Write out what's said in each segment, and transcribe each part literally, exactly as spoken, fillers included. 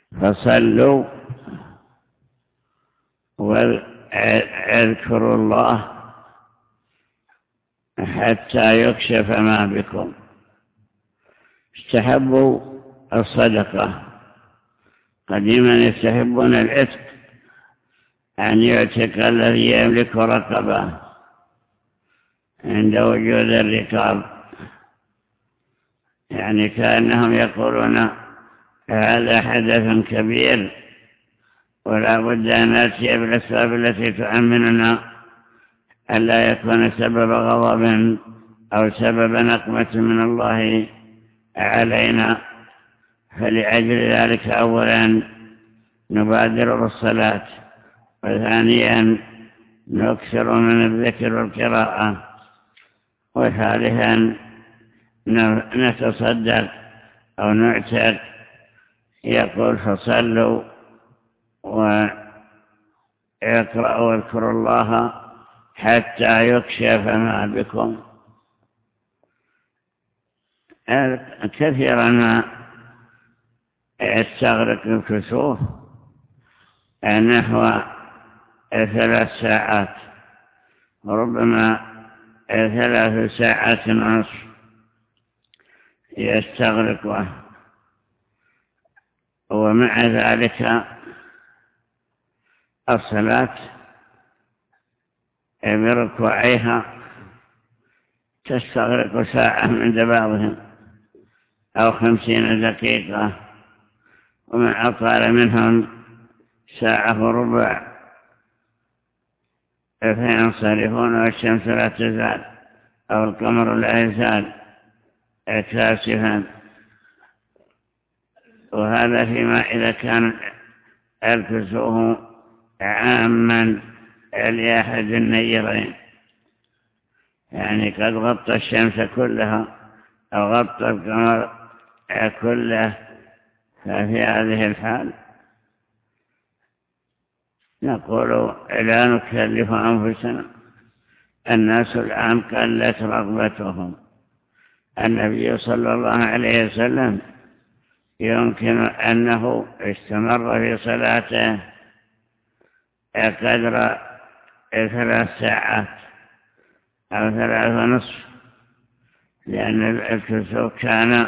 فصلوا واذكروا الله حتى يكشف ما بكم. استحبوا الصدقة، قديما يستحبون العتق، أن يعتق الذي يملك رقبة عند وجود الرقاب، يعني كأنهم يقولون هذا حدث كبير ولا بد أن نأتي بالأسباب التي تؤمننا ألا يكون سبب غضب أو سبب نقمة من الله علينا. فلأجل ذلك أولا نبادر بالصلاة، وثانيا نكثر من الذكر والقراءة، وثالثا نتصدق أو نعتق. يقول فصلوا ويقرأوا واذكروا الله حتى يكشف ما بكم. كثيرا ما يستغرق الكسوف نحو ثلاث ساعات، ربما ثلاث ساعات ونصف يستغرقه، ومع ذلك الصلاة بركوعيها تستغرق ساعة من بعضهم أو خمسين دقيقة، ومن أطال منهم ساعة وربع، فينصرفون والشمس لا تزال أو القمر لا يزال كاسفا. وهذا فيما إذا كان الكسوف عاما لأحد النيرين، يعني قد غطى الشمس كلها أو غطى القمر كله، ففي هذه الحال نقول لا نكلف أنفسنا. الناس الآن قلت رغبتهم. النبي صلى الله عليه وسلم يمكن أنه استمر في صلاته قدر ثلاث ساعات أو ثلاث ونصف، لأن الكسوف كان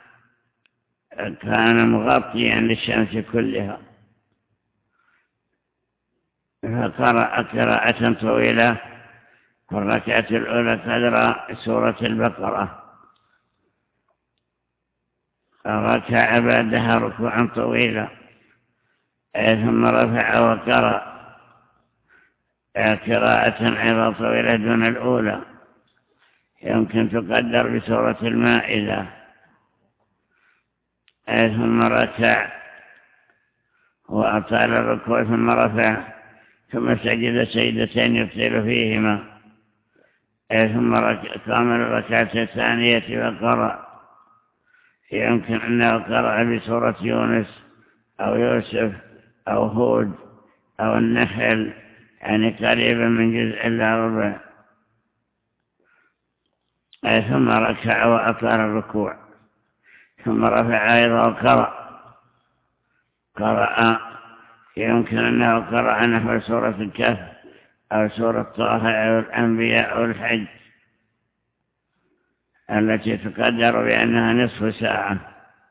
كان مغطيا للشمس كلها. فقرأ قراءة طويلة في الركعة الأولى قدر سورة البقرة، ركع بعدها ركوعا طويلا، ثم رفع وقرأ قراءة أيضا طويلة دون الأولى، يمكن تقدر بسورة المائدة، ثم ركع وأطال الركوع ثم رفع، ثم سجد سجدتين يطيل فيهما، ثم قام الركعة الثانية وقرأ، يمكن أنه قرأ بسورة يونس أو يوسف أو هود أو النحل، يعني قريبا من جزء إلا ربع، ثم ركع وأطال الركوع، ثم رفع أيضا وقرأ قرأ يمكن أنه قرأ نحو سورة الكهف أو سورة طه أو الأنبياء أو الحج التي تقدر بأنها نصف ساعة،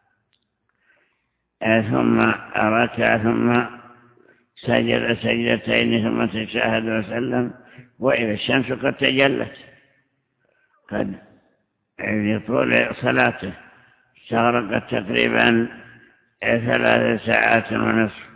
ثم ركع ثم سجد سجدتين ثم تشهد وسلم. وإذا الشمس قد تجلت، قد يطول صلاته استغرقت تقريبا ثلاث ساعات ونصف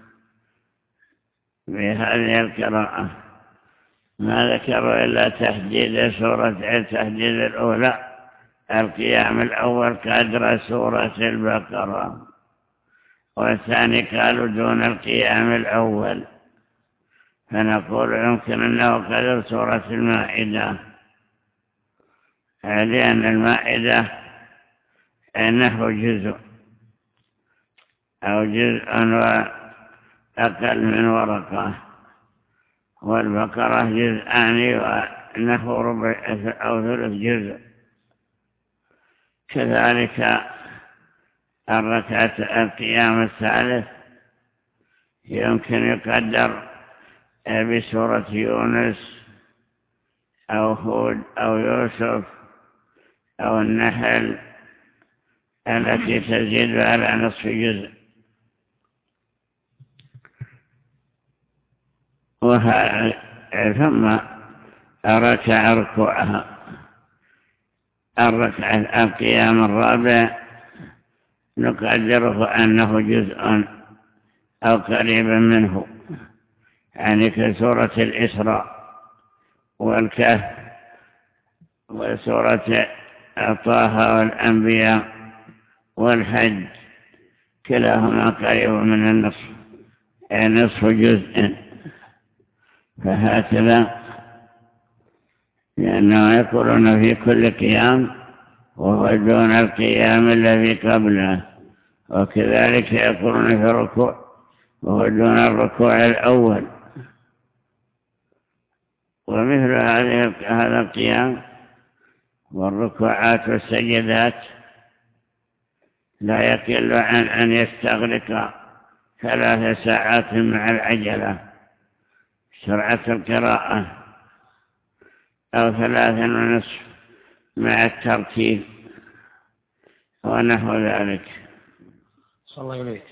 بهذه القراءة. ما ذكروا إلا تحديد سورة التحديد الأولى، القيام الأول قدر سورة البقرة، والثاني قالوا دون القيام الأول، فنقول يمكن أنه قدر سورة المائدة، لأن المائدة نحو جزء أو جزء وأقل من ورقة، والبقرة جزءان ونحو ربع أو ثلث جزء. كذلك الركعة القيام الثالث يمكن يقدر بسورة يونس أو هود أو يوسف أو النحل التي تزيد على نصف جزء. ثم ركع ركوعها الركعة القيام الرابع نقدره أنه جزء أو قريبا منه، يعني كسورة الإسراء والكهف وسورة طه والأنبياء والحج، كلاهما قريب من النصف، يعني نصف جزء. فهكذا لأنه يقولون في كل قيام وهو دون القيام الذي قبله، وكذلك يقولون في الركوع وهو دون الركوع الأول. ومثل هذا القيام والركوعات والسجدات لا يقل عن أن يستغرق ثلاث ساعات مع العجلة سرعة القراءة، أو ثلاثا ونصف مع الترتيب ونحو ذلك. صلى الله عليك.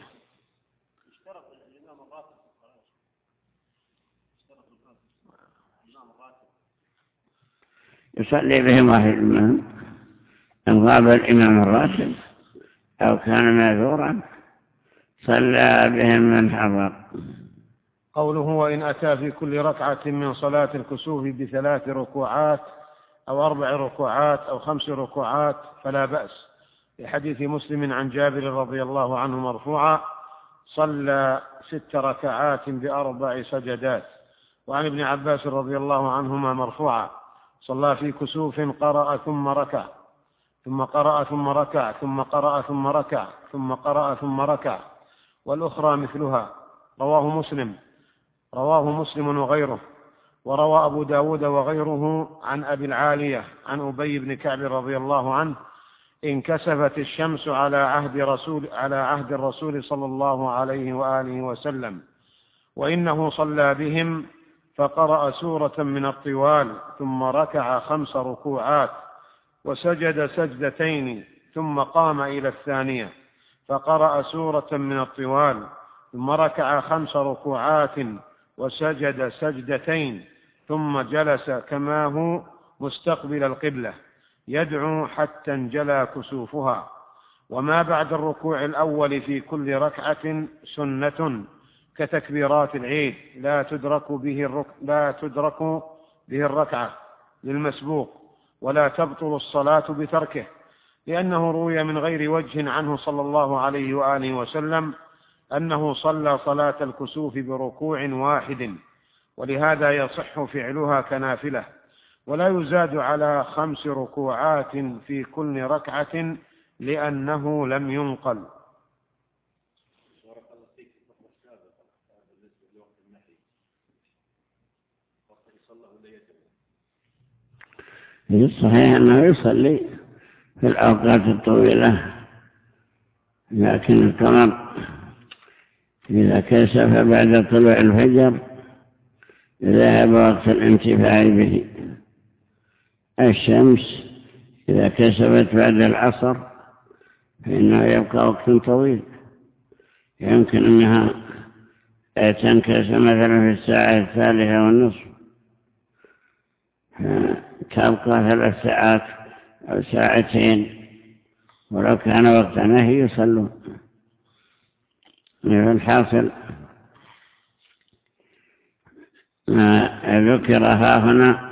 يصلي بهم واحد منهم إن غاب الإمام الراتب أو كان معذورا صلى بهم من حضر. قوله وإن أتى في كل ركعة من صلاة الكسوف بثلاث ركوعات أو أربع ركوعات أو خمس ركوعات فلا بأس، لحديث مسلم عن جابر رضي الله عنه مرفوعا صلى ست ركعات بأربع سجدات. وعن ابن عباس رضي الله عنهما مرفوعا صلى في كسوف قرأ ثم ركع ثم قرأ ثم ركع ثم قرأ ثم ركع ثم قرأ ثم ركع، والأخرى مثلها. رواه مسلم رواه مسلم وغيره. وروى أبو داود وغيره عن أبي العالية عن أبي بن كعب رضي الله عنه انكسفت الشمس على عهد رسول على عهد الرسول صلى الله عليه وآله وسلم، وإنه صلى بهم فقرأ سورة من الطوال ثم ركع خمس ركوعات وسجد سجدتين ثم قام إلى الثانية فقرأ سورة من الطوال ثم ركع خمس ركوعات وسجد سجدتين ثم جلس كما هو مستقبل القبلة يدعو حتى انجلى كسوفها. وما بعد الركوع الأول في كل ركعة سنة كتكبيرات العيد لا تدرك به الرك... لا تدرك به الركعة للمسبوق ولا تبطل الصلاة بتركه، لأنه روي من غير وجه عنه صلى الله عليه وآله وسلم أنه صلى صلاة الكسوف بركوع واحد، ولهذا يصح فعلها كنافلة، ولا يزاد على خمس ركوعات في كل ركعة لأنه لم ينقل. الصحيح أنه يصلي في الأوقات الطويلة، لكن القمر إذا كسف بعد طلوع الفجر ذهب وقت الانتفاع به. الشمس إذا كسفت بعد العصر فإنه يبقى وقت طويل، يمكن أنها تنكسف مثلا في الساعة الثالثة والنصف، تبقى ثلاث ساعات أو ساعتين، ولو كان وقت نهي يصلون. الحاصل ما ذكر ها هنا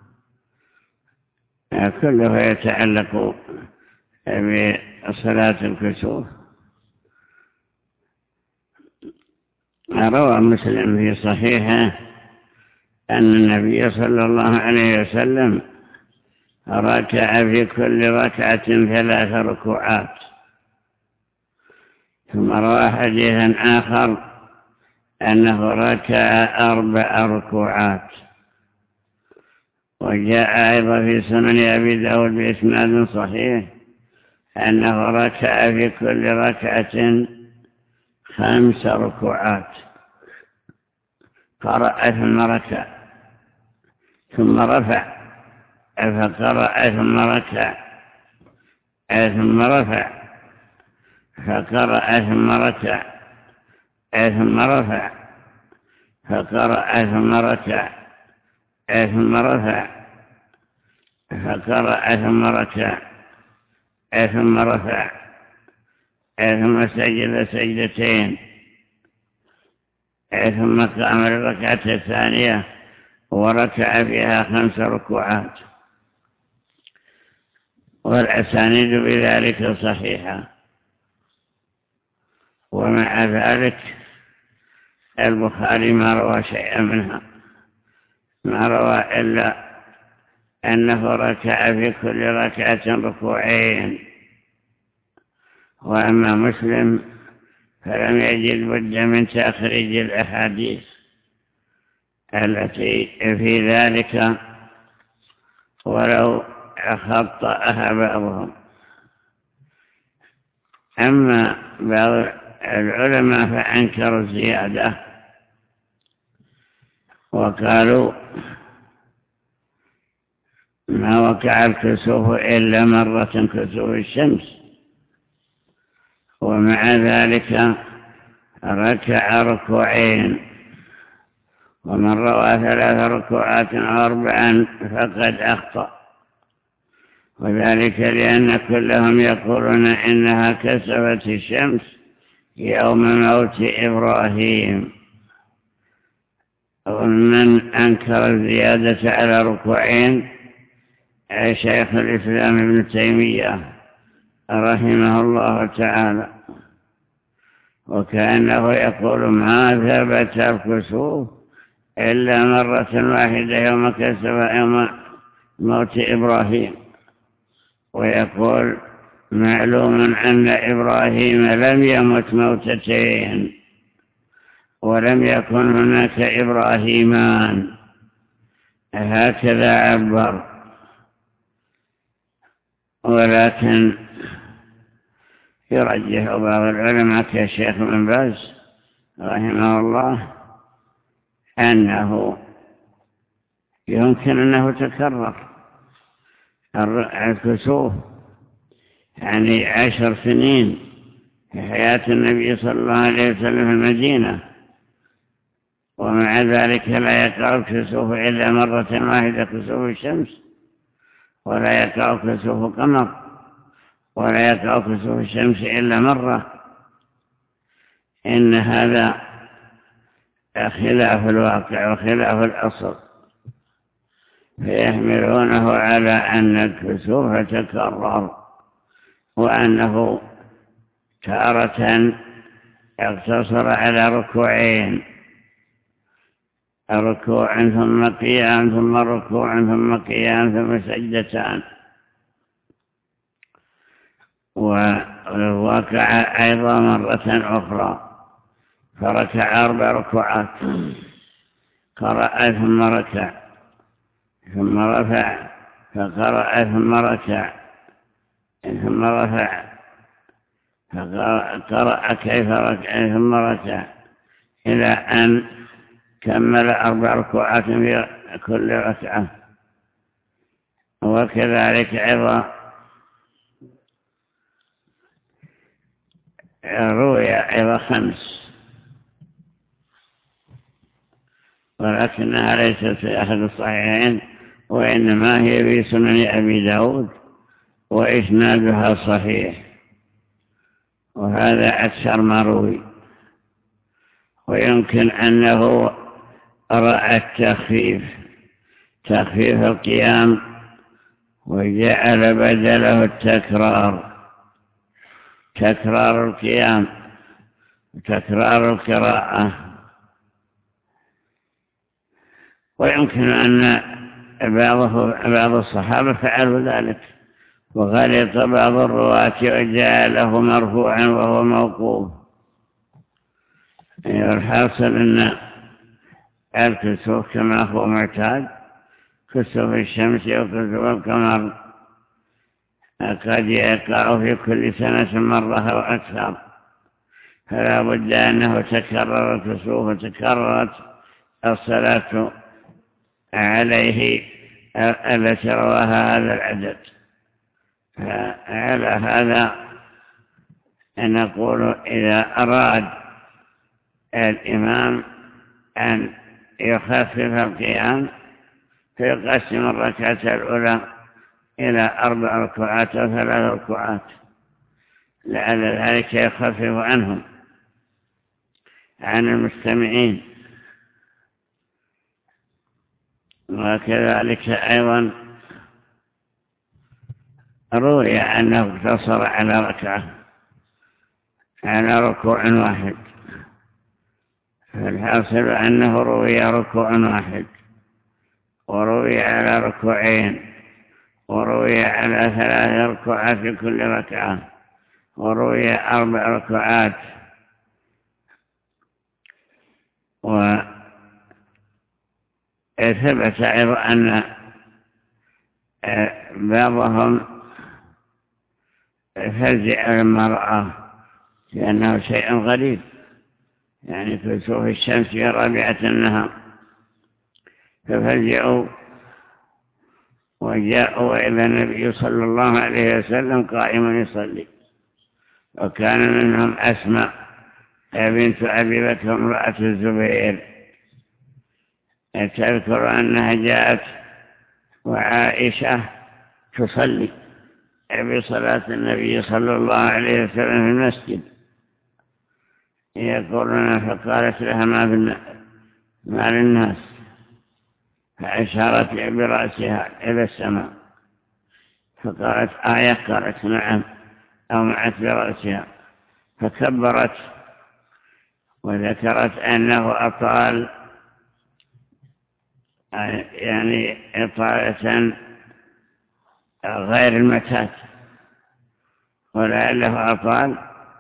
كله يتعلق بصلاة الكسوف. روى مسلم في صحيحه أن النبي صلى الله عليه وسلم ركع في كل ركعة ثلاث ركوعات. ثم روى حديثا آخر أنه ركع أربع ركوعات. وجاء أيضا في سنن أبي داود بإسناد صحيح أنه ركع في كل ركعة خمس ركوعات. قرأ ثم ركع ثم رفع فقرأ ثم ركع ثم رفع فقرأ ثم ركع ثم رفع فقرأ ثم ركع ثم رفع فقرأ ثم ركع ثم رفع ثم سجد سجدتين ثم قام الركعة الثانية وركع فيها خمس ركوعات، والأسانيد بذلك صحيحة. ومع ذلك البخاري ما روى شيئا منها، ما روى إلا أنه ركع في كل ركعة ركوعين. وأما مسلم فلم يجد بد من تخريج الأحاديث التي في ذلك ولو خطأها بعضهم. أما بعض العلماء فأنكروا الزيادة وقالوا ما وقع الكسوف إلا مرة كسوف الشمس، ومع ذلك ركع ركوعين. ومن روى ثلاث ركوعات أو أربعا فقد أخطأ، وذلك لأن كلهم يقولون إنها كسفت الشمس يوم موت إبراهيم. ومن أنكر الزيادة على ركوعين شيخ الإسلام ابن تيمية رحمه الله تعالى، وكأنه يقول ما ثبت الكسوف إلا مرة واحدة يوم كسف يوم موت إبراهيم. ويقول معلوم أن إبراهيم لم يمت موتتين ولم يكن هناك إبراهيمان، هكذا عبر. ولكن يرجح بعض العلماء كالشيخ ابن باز رحمه الله أنه يمكن أنه تكرر الكسوف، يعني عشر سنين في حياة النبي صلى الله عليه وسلم في المدينة، ومع ذلك لا يقع الكسوف إلا مرة واحدة كسوف الشمس، ولا يقع كسوف قمر، ولا يقع كسوف الشمس إلا مرة. إن هذا خلاف الواقع وخلاف الأصل، فيحملونه على أن الكسوف تكرر، وأنه تارة اقتصر على ركوعين، ركوع ثم قيام ثم ركوع ثم قيام ثم سجدتان. ووقع أيضا مرة أخرى فركع أربع ركوعات، قرأ ثم ركع ثم رفع فقرأ ثم ركع ثم رفع فقرأ كيف ركع ثم ركع إلى أن كمل أربع ركوعات في كل ركعة. وكذلك أيضا روي أيضا خمس، ولكنها ليست في أحد الصحيحين، وإنما هي في سنن أبي داود وإسنادها صحيح، وهذا أكثر ما روي. ويمكن أنه رأى التخفيف تخفيف القيام وجعل بدله التكرار، تكرار القيام وتكرار القراءة. ويمكن أن بعض الصحابة فعلوا ذلك، وغلط بعض الرواة وجعله مرفوعا وهو موقوف. الحاصل أن الكسوف كما هو معتاد، كسوف الشمس وكسوف القمر، قد يقع في كل سنة مرة أو أكثر، فلا بد أنه تكرر الكسوف وتكررت الصلاة عليه التي رواها هذا العدد. فعلى هذا نقول إذا أراد الإمام أن يخفف القيام فيقسم الركعة الأولى إلى أربع ركعات أو ثلاث ركعات لعل ذلك يخفف عنهم عن المستمعين. وكذلك أيضا روي أنه اقتصر على ركعة على ركوع واحد، فالحاصل أنه روي ركوع واحد وروي على ركوعين وروي على ثلاث ركوعات في كل ركعة وروي أربع ركعات. وثبت أيضا أن بعضهم فزع المرأة لأنه شيء غريب، يعني كسوف الشمس في رابعة النهار، ففزعوا وجاءوا إلى النبي صلى الله عليه وسلم قائما يصلي. وكان منهم أسماء بنت أبي بكر امرأة الزبير تذكر أنها جاءت وعائشة تصلي بصلاة النبي صلى الله عليه وسلم في المسجد، يقولون فقالت لها ما للناس، فأشارت برأسها إلى السماء فقالت آية، قالت نعم، أومعت برأسها فكبرت وذكرت أنه أطال، يعني إطالة غير المعتاد، ولعله أطال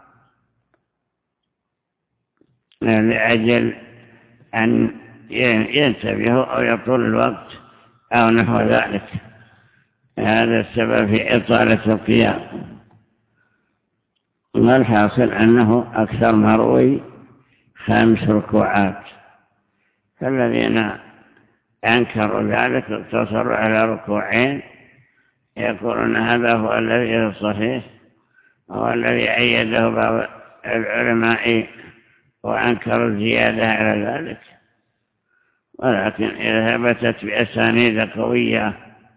لأجل أن ينتبهوا أو يطول الوقت أو نحو ذلك. هذا السبب في إطالة القيام. والحاصل أنه أكثر مروي خمس ركوعات، فالذين أنكروا ذلك اقتصروا على ركوعين، يقولون هذا هو الذي الصحيح هو الذي أيده بعض العلماء وأنكروا الزيادة على ذلك. ولكن إذا ثبتت بأسانيد قوية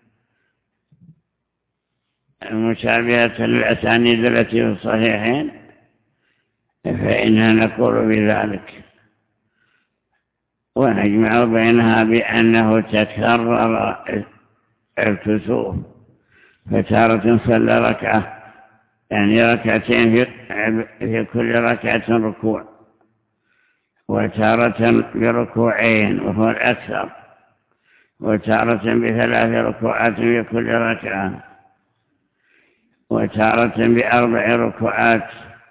مشابهة للأسانيد التي في الصحيحين فإننا نقول بذلك، ونجمع بينها بأنه تكرر الكسوف، فتارة صلى ركعة يعني ركعتين في كل ركعة ركوع، وتارة بركوعين وهو الأكثر، وتارة بثلاث ركوعات في كل ركعة، وتارة بأربع ركوعات،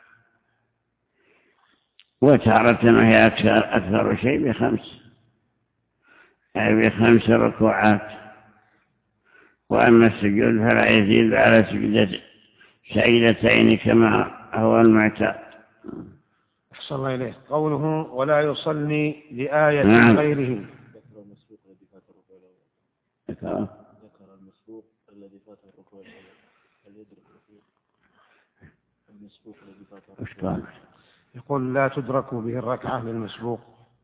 وتارة وهي أكثر, أكثر شيء بخمس أي بخمس ركوعات. وأما السجود فلا يزيد على سجدتين كما هو المعتاد. أحسن الله إليه. قوله ولا يصلي لآية نعم. غيره. ذكر المسبوق الذي فات الركوع الأول. ذكر المسبوق الذي فات الركوع الأول. هل يدرك المسبوق الذي فات الركوع الأول؟ يقول لا تدرك به الركعة للمسبوق،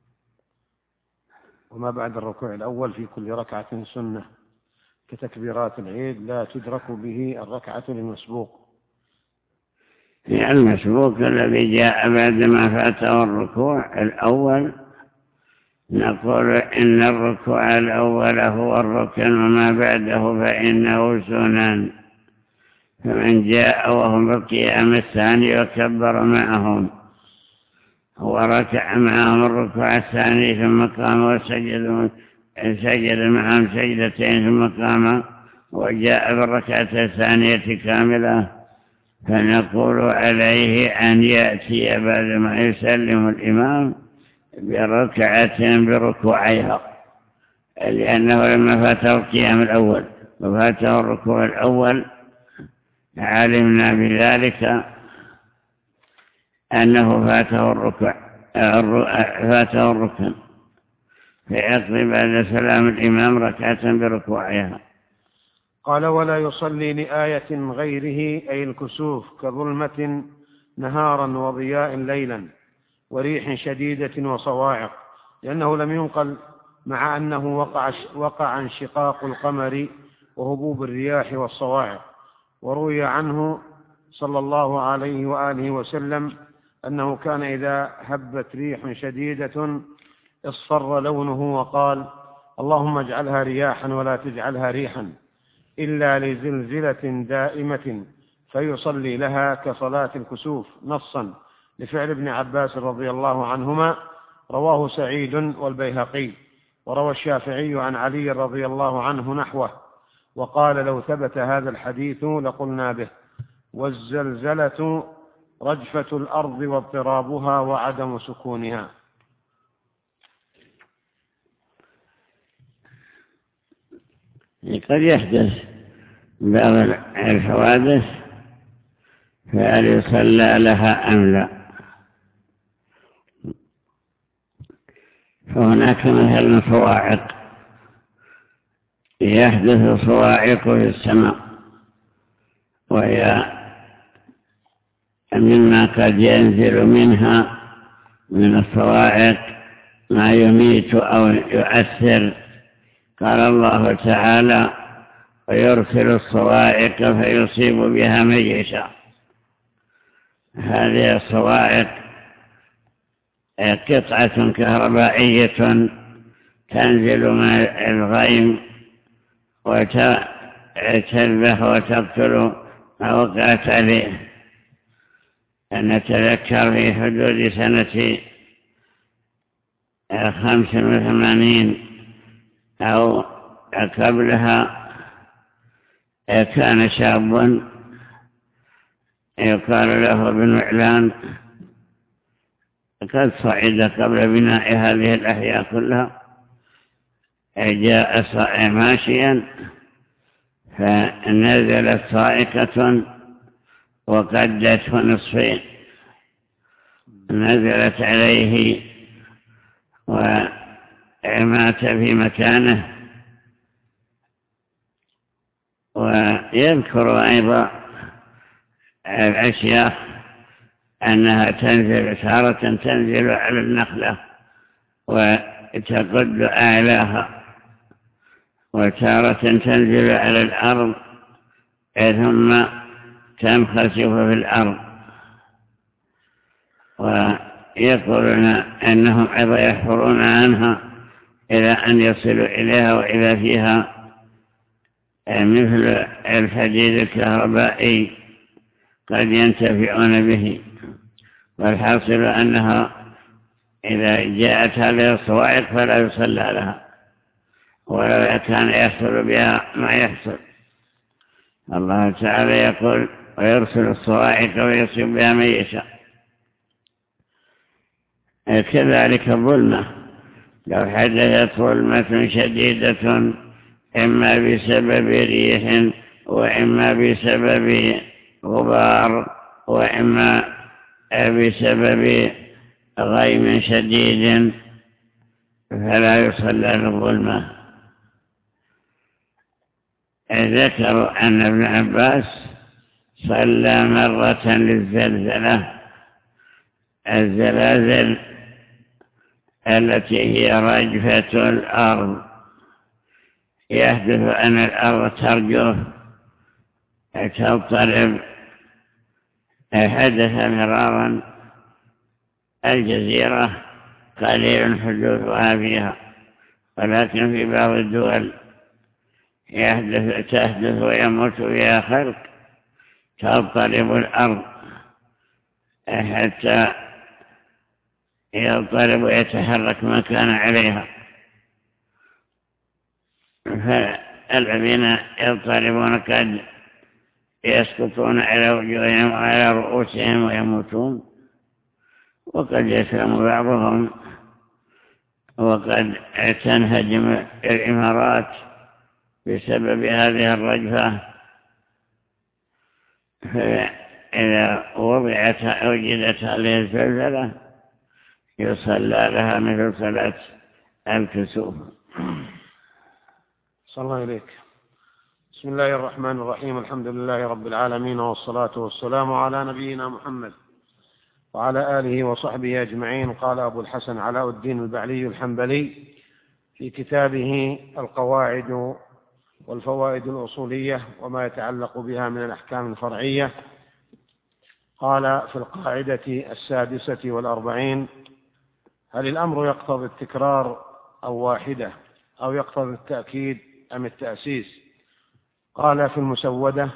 وما بعد الركوع الأول في كل ركعة سنة كتكبيرات العيد لا تدرك به الركعة للمسبوق. يعني المسبوق الذي جاء بعدما فاته الركوع الأول نقول إن الركوع الأول هو الركن وما بعده فإنه سنن، فمن جاء وهم بالقيام الثاني وكبر معهم وركع معهم الركوع الثاني ثم قام وسجد سجد معهم سجدتين ثم قام وجاء بالركعة الثانية كاملة، فنقول عليه أن يأتي بعد ما يسلم الإمام بركعة بركوعيها، لأنه لما فاته القيام الأول وفاته الركوع الأول علمنا بذلك أنه فاته الركوع فاته الركن، فيقضي بعد سلام الإمام ركعة بركوعها. قال ولا يصلي لآية غيره أي الكسوف كظلمة نهارا وضياء ليلا وريح شديدة وصواعق، لأنه لم ينقل مع أنه وقع, وقع انشقاق القمر وهبوب الرياح والصواعق. وروي عنه صلى الله عليه وآله وسلم أنه كان إذا هبت ريح شديدة اصفر لونه وقال اللهم اجعلها رياحا ولا تجعلها ريحا إلا لزلزلة دائمة فيصلي لها كصلاة الكسوف، نصا لفعل ابن عباس رضي الله عنهما، رواه سعيد والبيهقي. وروى الشافعي عن علي رضي الله عنه نحوه، وقال لو ثبت هذا الحديث لقلنا به. والزلزلة رجفة الأرض واضطرابها وعدم سكونها. قد يحدث بعض الحوادث فهل يصلى لها أم لا؟ فهناك مثل صواعق، يحدث صواعق في السماء، وهي مما قد ينزل منها من الصواعق ما يميت أو يؤثر. قال الله تعالى ويرسل الصواعق فيصيب بها من يشاء. هذه الصواعق قطعة كهربائية تنزل من الغيم وتذبح وتقتل ما وقعت عليه. نتذكر في حدود سنة خمس وثمانين أو قبلها كان شاب يقال له بن وعلان قد صعد قبل بناء هذه الأحياء كلها، جاء ماشيا فنزلت صاعقة وقدته نصفين، نزلت عليه ومات في مكانه. ويذكر أيضا الأشياء أنها تنزل تارة تنزل على النخلة وتقد أعلاها، وتارة تنزل على الأرض ثم تنخسف في الأرض. ويقولون أنهم أيضا يحفرون عنها إلى أن يصلوا إليها، وإذا فيها مثل الحديد الكهربائي قد ينتفعون به. والحاصل أنها إذا جاءت هذه الصواعق فلا يصلى لها ولا كان يحصل بها ما يحصل. الله تعالى يقول ويرسل الصواعق ويصيب بها من يشاء. كذلك الظلمة، لو حدثت ظلمة شديدة إما بسبب ريح وإما بسبب غبار وإما بسبب غيم شديد فلا يصلى للظلمة. ذكروا أن ابن عباس صلى مرة للزلزلة، الزلازل التي هي رجفة الأرض، يحدث أن الأرض ترجف تضطرب. حدث مرارا الجزيرة قليل حدوثها فيها، ولكن في بعض الدول يحدث تحدث ويموت فيها خلق، تضطرب الأرض حتى يضطرب ويتحرك ما كان عليها. فالذين يضطربون قد يسقطون على وجوههم وعلى رؤوسهم ويموتون، وقد يسلم بعضهم، وقد تنهدم الإمارات بسبب هذه الرجفة. فإذا وضعت أوجدت هذه الزلزلة يصلى لها مثل صلاة الكسوف. صلى الله إليك. بسم الله الرحمن الرحيم. الحمد لله رب العالمين، والصلاة والسلام على نبينا محمد وعلى آله وصحبه أجمعين. قال أبو الحسن علاء الدين البعلي الحنبلي في كتابه القواعد والفوائد الأصولية وما يتعلق بها من الأحكام الفرعية، قال في القاعدة السادسة والأربعين: هل الأمر يقتضي التكرار أو واحدة، أو يقتضي التأكيد أم التأسيس؟ قال في المسودة: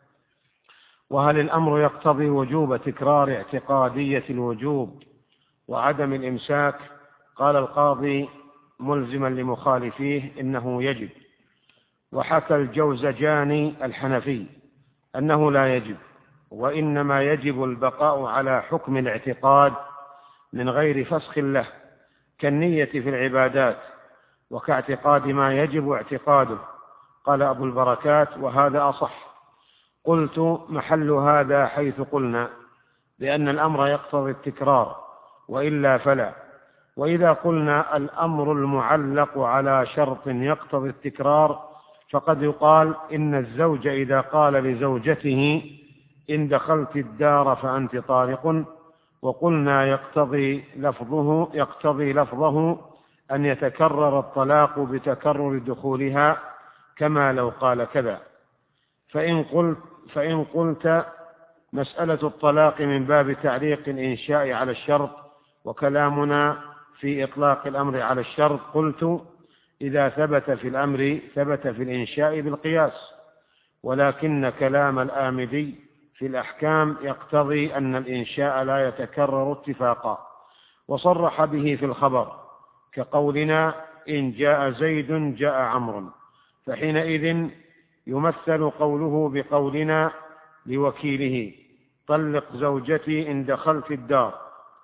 وهل الأمر يقتضي وجوب تكرار اعتقادية الوجوب وعدم الإمساك؟ قال القاضي ملزما لمخالفيه إنه يجب. وحكى الجوزجاني الحنفي أنه لا يجب، وإنما يجب البقاء على حكم الاعتقاد من غير فسخ له، كالنية في العبادات وكاعتقاد ما يجب اعتقاده. قال أبو البركات: وهذا أصح. قلت: محل هذا حيث قلنا بأن الأمر يقتضي التكرار، وإلا فلا. وإذا قلنا الأمر المعلق على شرط يقتضي التكرار، فقد يقال إن الزوج إذا قال لزوجته إن دخلت الدار فأنت طالق، وقلنا يقتضي لفظه يقتضي لفظه أن يتكرر الطلاق بتكرر دخولها، كما لو قال كذا. فإن قلت, فإن قلت مسألة الطلاق من باب تعليق الإنشاء على الشرط، وكلامنا في إطلاق الأمر على الشرط، قلت: إذا ثبت في الأمر ثبت في الإنشاء بالقياس، ولكن كلام الآمدي في الأحكام يقتضي أن الإنشاء لا يتكرر اتفاقا، وصرح به في الخبر، كقولنا: إن جاء زيد جاء عمرو، فحينئذ يمثل قوله بقولنا لوكيله: طلق زوجتي إن دخلت الدار.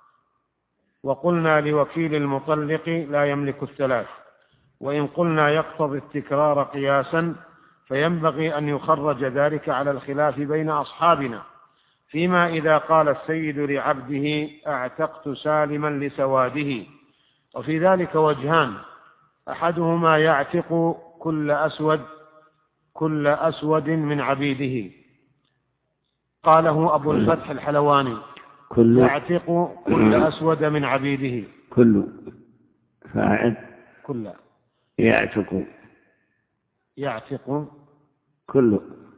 وقلنا لوكيل المطلق لا يملك الثلاث. وإن قلنا يقتضي التكرار قياسا، فينبغي أن يخرج ذلك على الخلاف بين أصحابنا، فيما إذا قال السيد لعبده: أعتقت سالما لسواده. وفي ذلك وجهان: أحدهما يعتق كل أسود كل أسود من عبيده، قاله أبو الفتح الحلواني: كل يعتق كل أسود من عبيده. كل فاعل كل يعتق يعتق كل،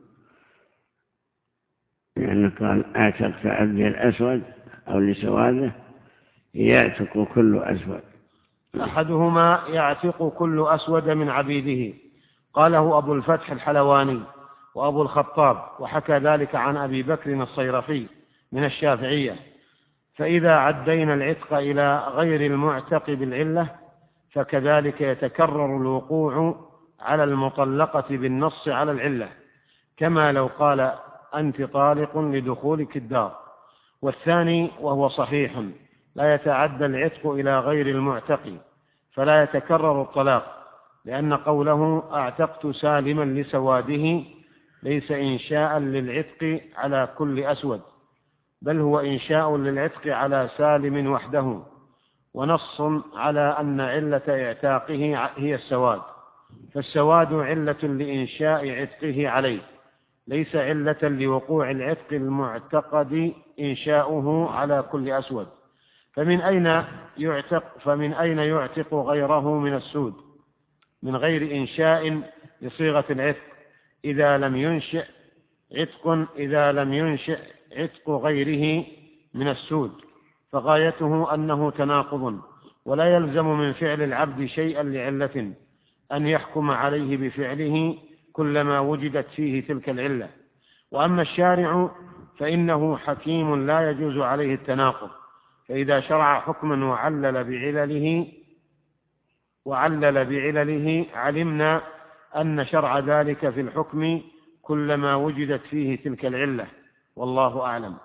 يعني قال: أعتقت عبدي الأسود أو لسواده، يعتق كل أسود. أحدهما يعتق كل أسود من عبيده، قاله أبو الفتح الحلواني وأبو الخطاب، وحكى ذلك عن أبي بكر الصيرفي من الشافعية. فإذا عدينا العتق إلى غير المعتق بالعلة، فكذلك يتكرر الوقوع على المطلقة بالنص على العلة، كما لو قال: أنت طالق لدخولك الدار. والثاني وهو صحيح: لا يتعدى العتق إلى غير المعتق، فلا يتكرر الطلاق، لأن قوله أعتقت سالما لسواده ليس إنشاء للعتق على كل أسود، بل هو إنشاء للعتق على سالم وحده، ونص على أن علة اعتاقه هي السواد، فالسواد علة لإنشاء عتقه عليه، ليس علة لوقوع العتق المعتقد إنشاؤه على كل أسود. فمن أين يعتق فمن أين يعتق غيره من السود من غير إنشاء لصيغة العتق، إذا لم ينشئ عتق إذا لم ينشئ عتق غيره من السود، فغايته أنه تناقض، ولا يلزم من فعل العبد شيئا لعلة أن يحكم عليه بفعله كلما وجدت فيه تلك العلة. وأما الشارع فإنه حكيم لا يجوز عليه التناقض، فإذا شرع حكما وعلل بعلله وعلل بعلله علمنا أن شرع ذلك في الحكم كلما وجدت فيه تلك العلة، والله أعلم.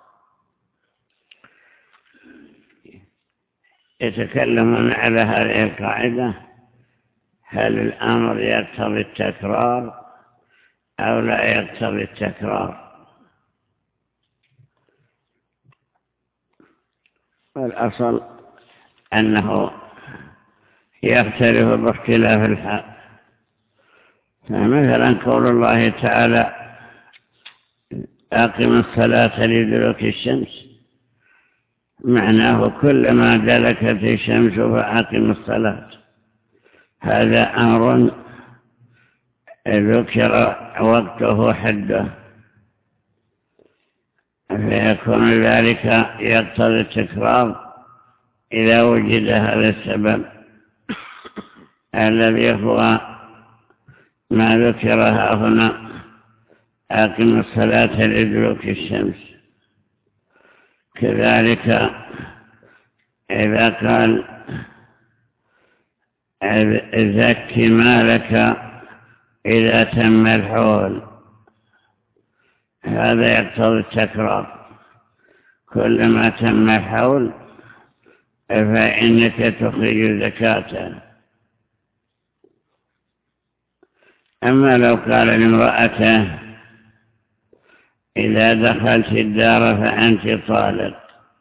يتكلمون على هذه القاعدة: هل الأمر يقتضي التكرار أو لا يقتضي التكرار؟ والأصل أنه يختلف باختلاف الحال. فمثلا قول الله تعالى أقم الصلاة لدلوك الشمس، معناه كلما دلكت الشمس فأقم الصلاة. هذا أمر ذكر وقته حده، فيكون ذلك يقتضي التكرار إذا وجد هذا السبب الذي هو ما ذكرها هنا أقم الصلاة لدلوك الشمس. كذلك إذا قال زك مالك إذا تم الحول، هذا يقتضي التكرار. كلما تم الحول فإنك تخرج زكاته. أما لو قال لامرأته إذا دخلت الدار فأنت طالق،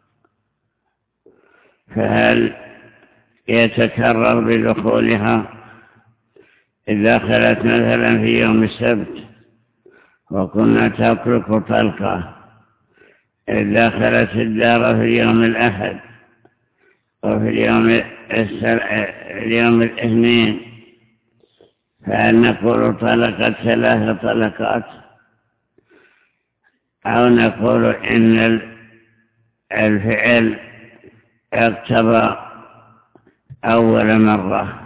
فهل يتكرر بدخولها؟ إذا دخلت مثلا في يوم السبت وكنا تترك طلقة، إذا دخلت الدار في يوم الأحد وفي اليوم اليوم الاثنين، فهل نقول طلقت ثلاث طلقات، أو نقول إن الفعل اقتضى أول مرة؟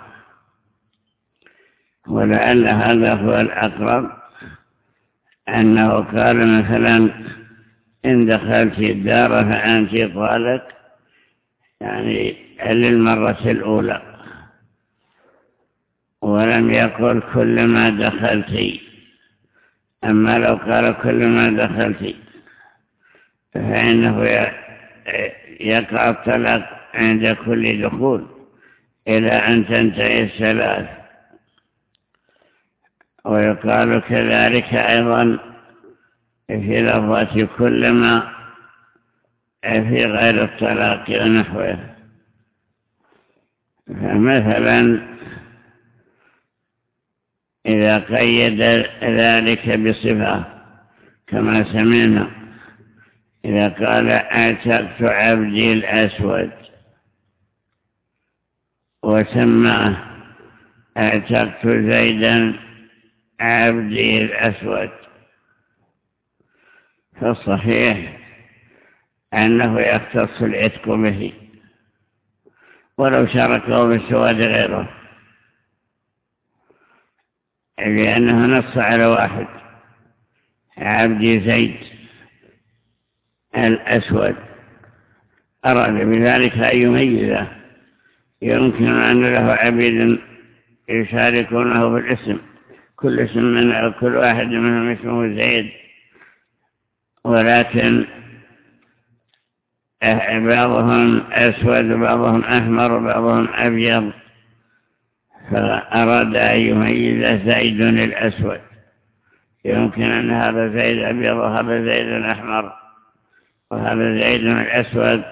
ولعل هذا هو الأقرب، أنه قال مثلا إن دخلت الدار فأنت طالق، يعني للمرة الأولى، ولم يقل كلما دخلت. أما لو قال كلما دخلت فإنه يقع الطلاق عند كل دخول إلى أن تنتهي الثلاث. ويقال كذلك أيضا في لفظة كلما في غير الطلاق ونحوه. فمثلا إذا قيد ذلك بصفة كما سمعنا، إذا قال أعتقت عبدي الأسود وسماه أعتقت زيدا عبدي الأسود، فالصحيح أنه يختص العتق به ولو شاركه بالسواد غيره، لأنه نص على واحد عبدي زيد الأسود، أراد بذلك أن يميزه. يمكن أن له عبيد يشاركونه بالاسم، كل اسم من كل واحد منهم اسمه زيد، ولكن بعضهم أسود وبعضهم أحمر وبعضهم أبيض، فأراد أن يميز زيد الأسود. يمكن أن هذا زيد أبيض وهذا زيد أحمر وهذا زيد الأسود،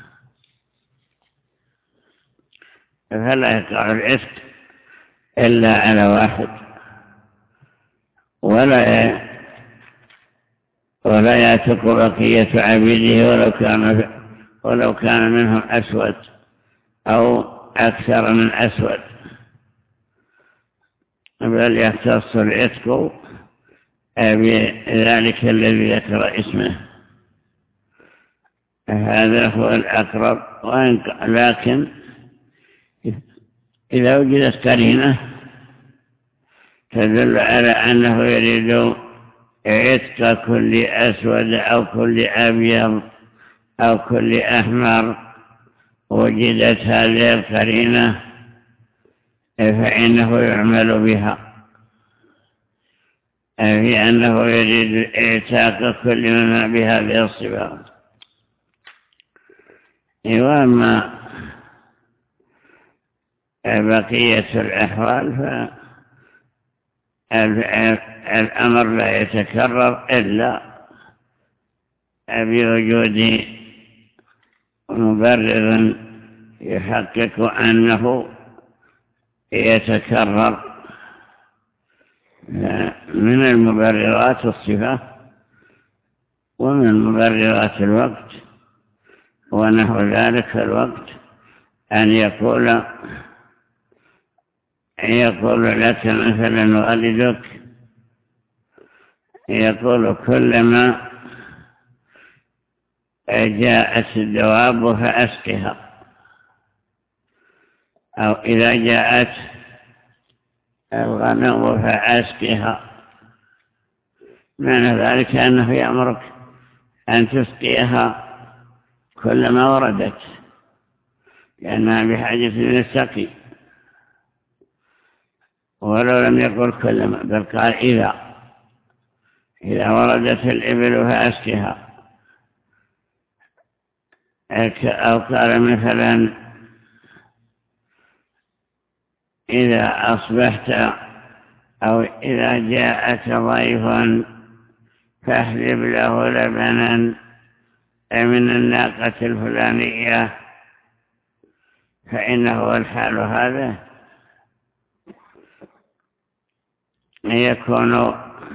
فلا يقع العتق إلا على واحد، ولا ولا يعتق بقية عبيده ولو كان ولو كان منهم أسود أو أكثر من أسود، بل يختص العتق بذلك الذي ذكر اسمه. هذا هو الأقرب. لكن إذا وجدت قرينة تدل على أنه يريد عتق كل أسود أو كل أبيض أو كل أحمر، وجدت هذه القرينة فإنه يعمل بها، في أنه يريد اعتاق كل من بهذه الصفات. وأما بقية الأحوال فالأمر لا يتكرر إلا بوجود مبرر يحقق أنه يتكرر من المبررات الصفة، ومن مبررات الوقت ونحو ذلك الوقت أن يقول أن يقول لك مثلا والدك يقول كلما جاءت الدواب فأسقها، أو إذا جاءت الغنم فأسقها. معنى ذلك أنه يأمرك أن تسقيها كلما وردت، لأنها بحاجة للسقي، ولو لم يقل كلما بل قال إذا إذا وردت الإبل فأسقها، أو قال مثلا إذا أصبحت أو إذا جاءك ضيف فاحلب له لبنا من الناقة الفلانية، فإنه الحال هذا يكون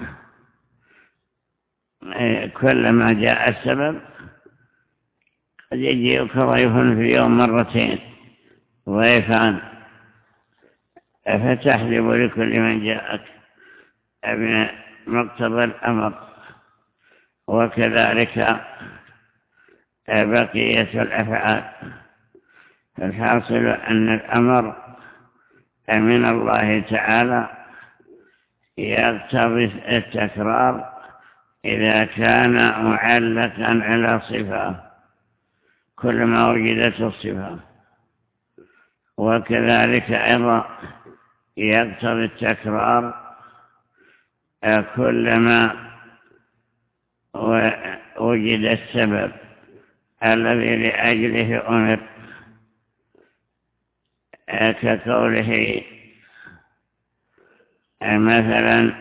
كلما جاء السبب قد يجيئك ضيف في يوم مرتين ضيفان، فتحلب لكل من جاءك ابن مقتضى الأمر. وكذلك بقية الأفعال. الحاصل أن الأمر من الله تعالى يقتضي التكرار إذا كان معلقا على صفة كلما وجدت الصفة، وكذلك أيضا يقتضي التكرار كلما وجد السبب الذي لأجله أمر، كقوله مثلا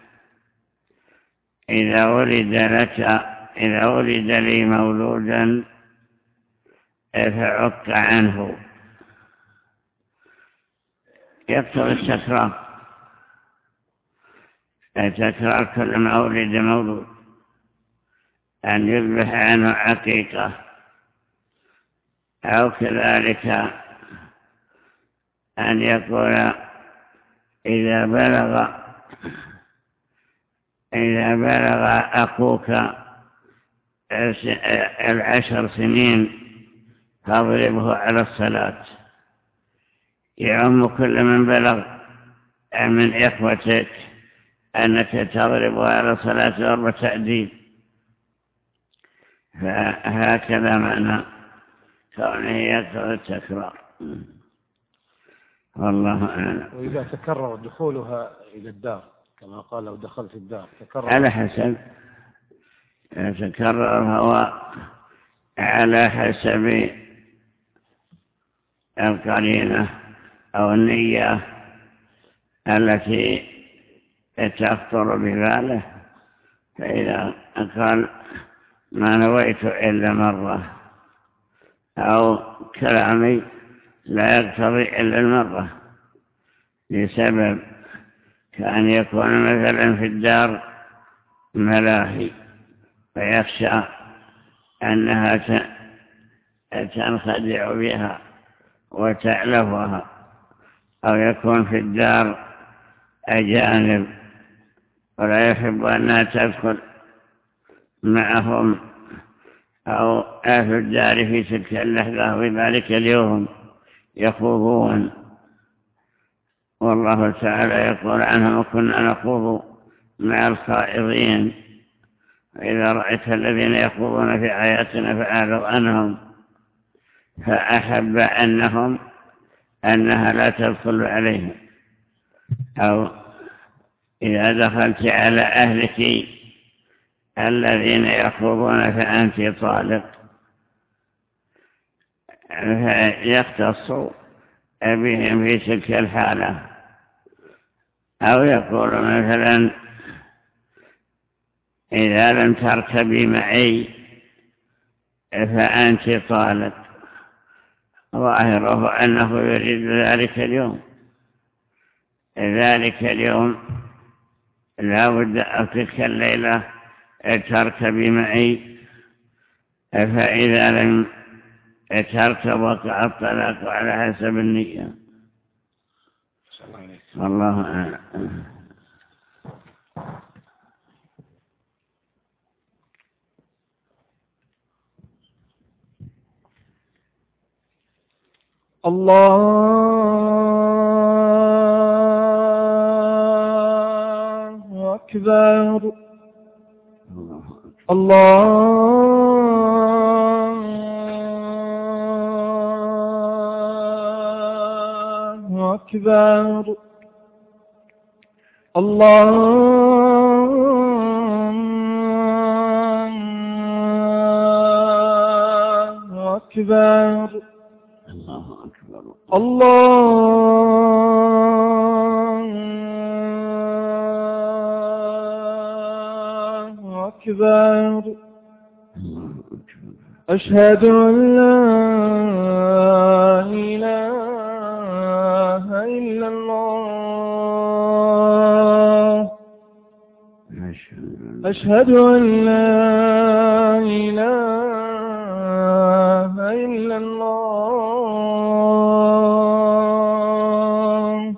إذا ولد لك إذا ولد لي مولودا فعق عنه، يقتضي التكرار، التكرار كلما ولد مولود أن يذبح عنه عقيقة، أو كذلك أن يقول إذا بلغ إذا بلغ أخوك العشر سنين فاضربه على الصلاة، يعم كل من بلغ من إخوتك أنك تضربه على الصلاة ضرب تأديب. فهكذا معنى كونه يقتضي التكرار، والله أعلم. وإذا تكرر دخولها إلى الدار كما قال لو دخلت الدار تكرر على حسب يتكرر هو على حسب القرينة أو النية التي تخطر بباله. فإذا قال ما نويت إلا مرة، أو كلامي لا يقتضي إلا المرة لسبب كأن يكون مثلا في الدار ملاهي فيخشى أنها تنخدع بها وتألفها، أو يكون في الدار أجانب ولا يحب أنها تدخل معهم، أو أهل الدار في تلك اللحظة وذلك اليوم يخوضون، والله تعالى يقول عنهم كنا نخوض مع الخائضين، وإذا رأيت الذين يخوضون في آياتنا فأعرض عنهم، فأحب أنهم أنها لا تدخل عليهم. أو إذا دخلت على أهلك الذين يخوضون فأنت طالق، فيختص بهم في تلك الحالة. أو يقول مثلا إذا لم تركبي معي فأنت طالق، ظاهره أنه يريد ذلك اليوم ذلك اليوم لا بد أو تلك الليلة تركبي معي، فإذا لم تركب وقع الطلاق على حسب النية. والله أعلم. الله أكبر. الله أكبر. الله أكبر. الله أكبر. أشهد أن لا إله إلا الله. أشهد أن لا إله إلا الله.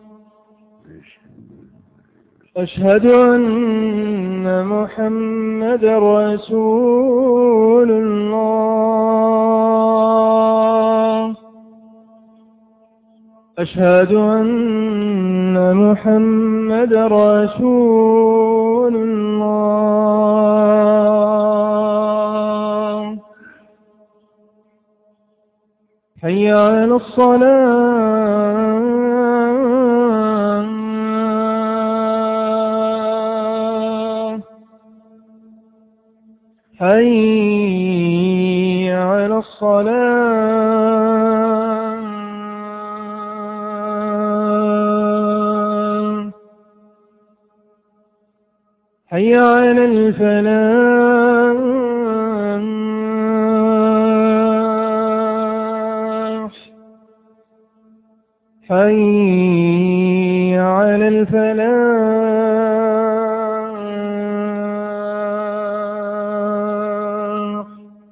أشهد أن محمد رسول الله. أشهد أن محمد رسول الله. حي على الصلاة. حي على الصلاة. حي على الفلاح. حي على الفلاح.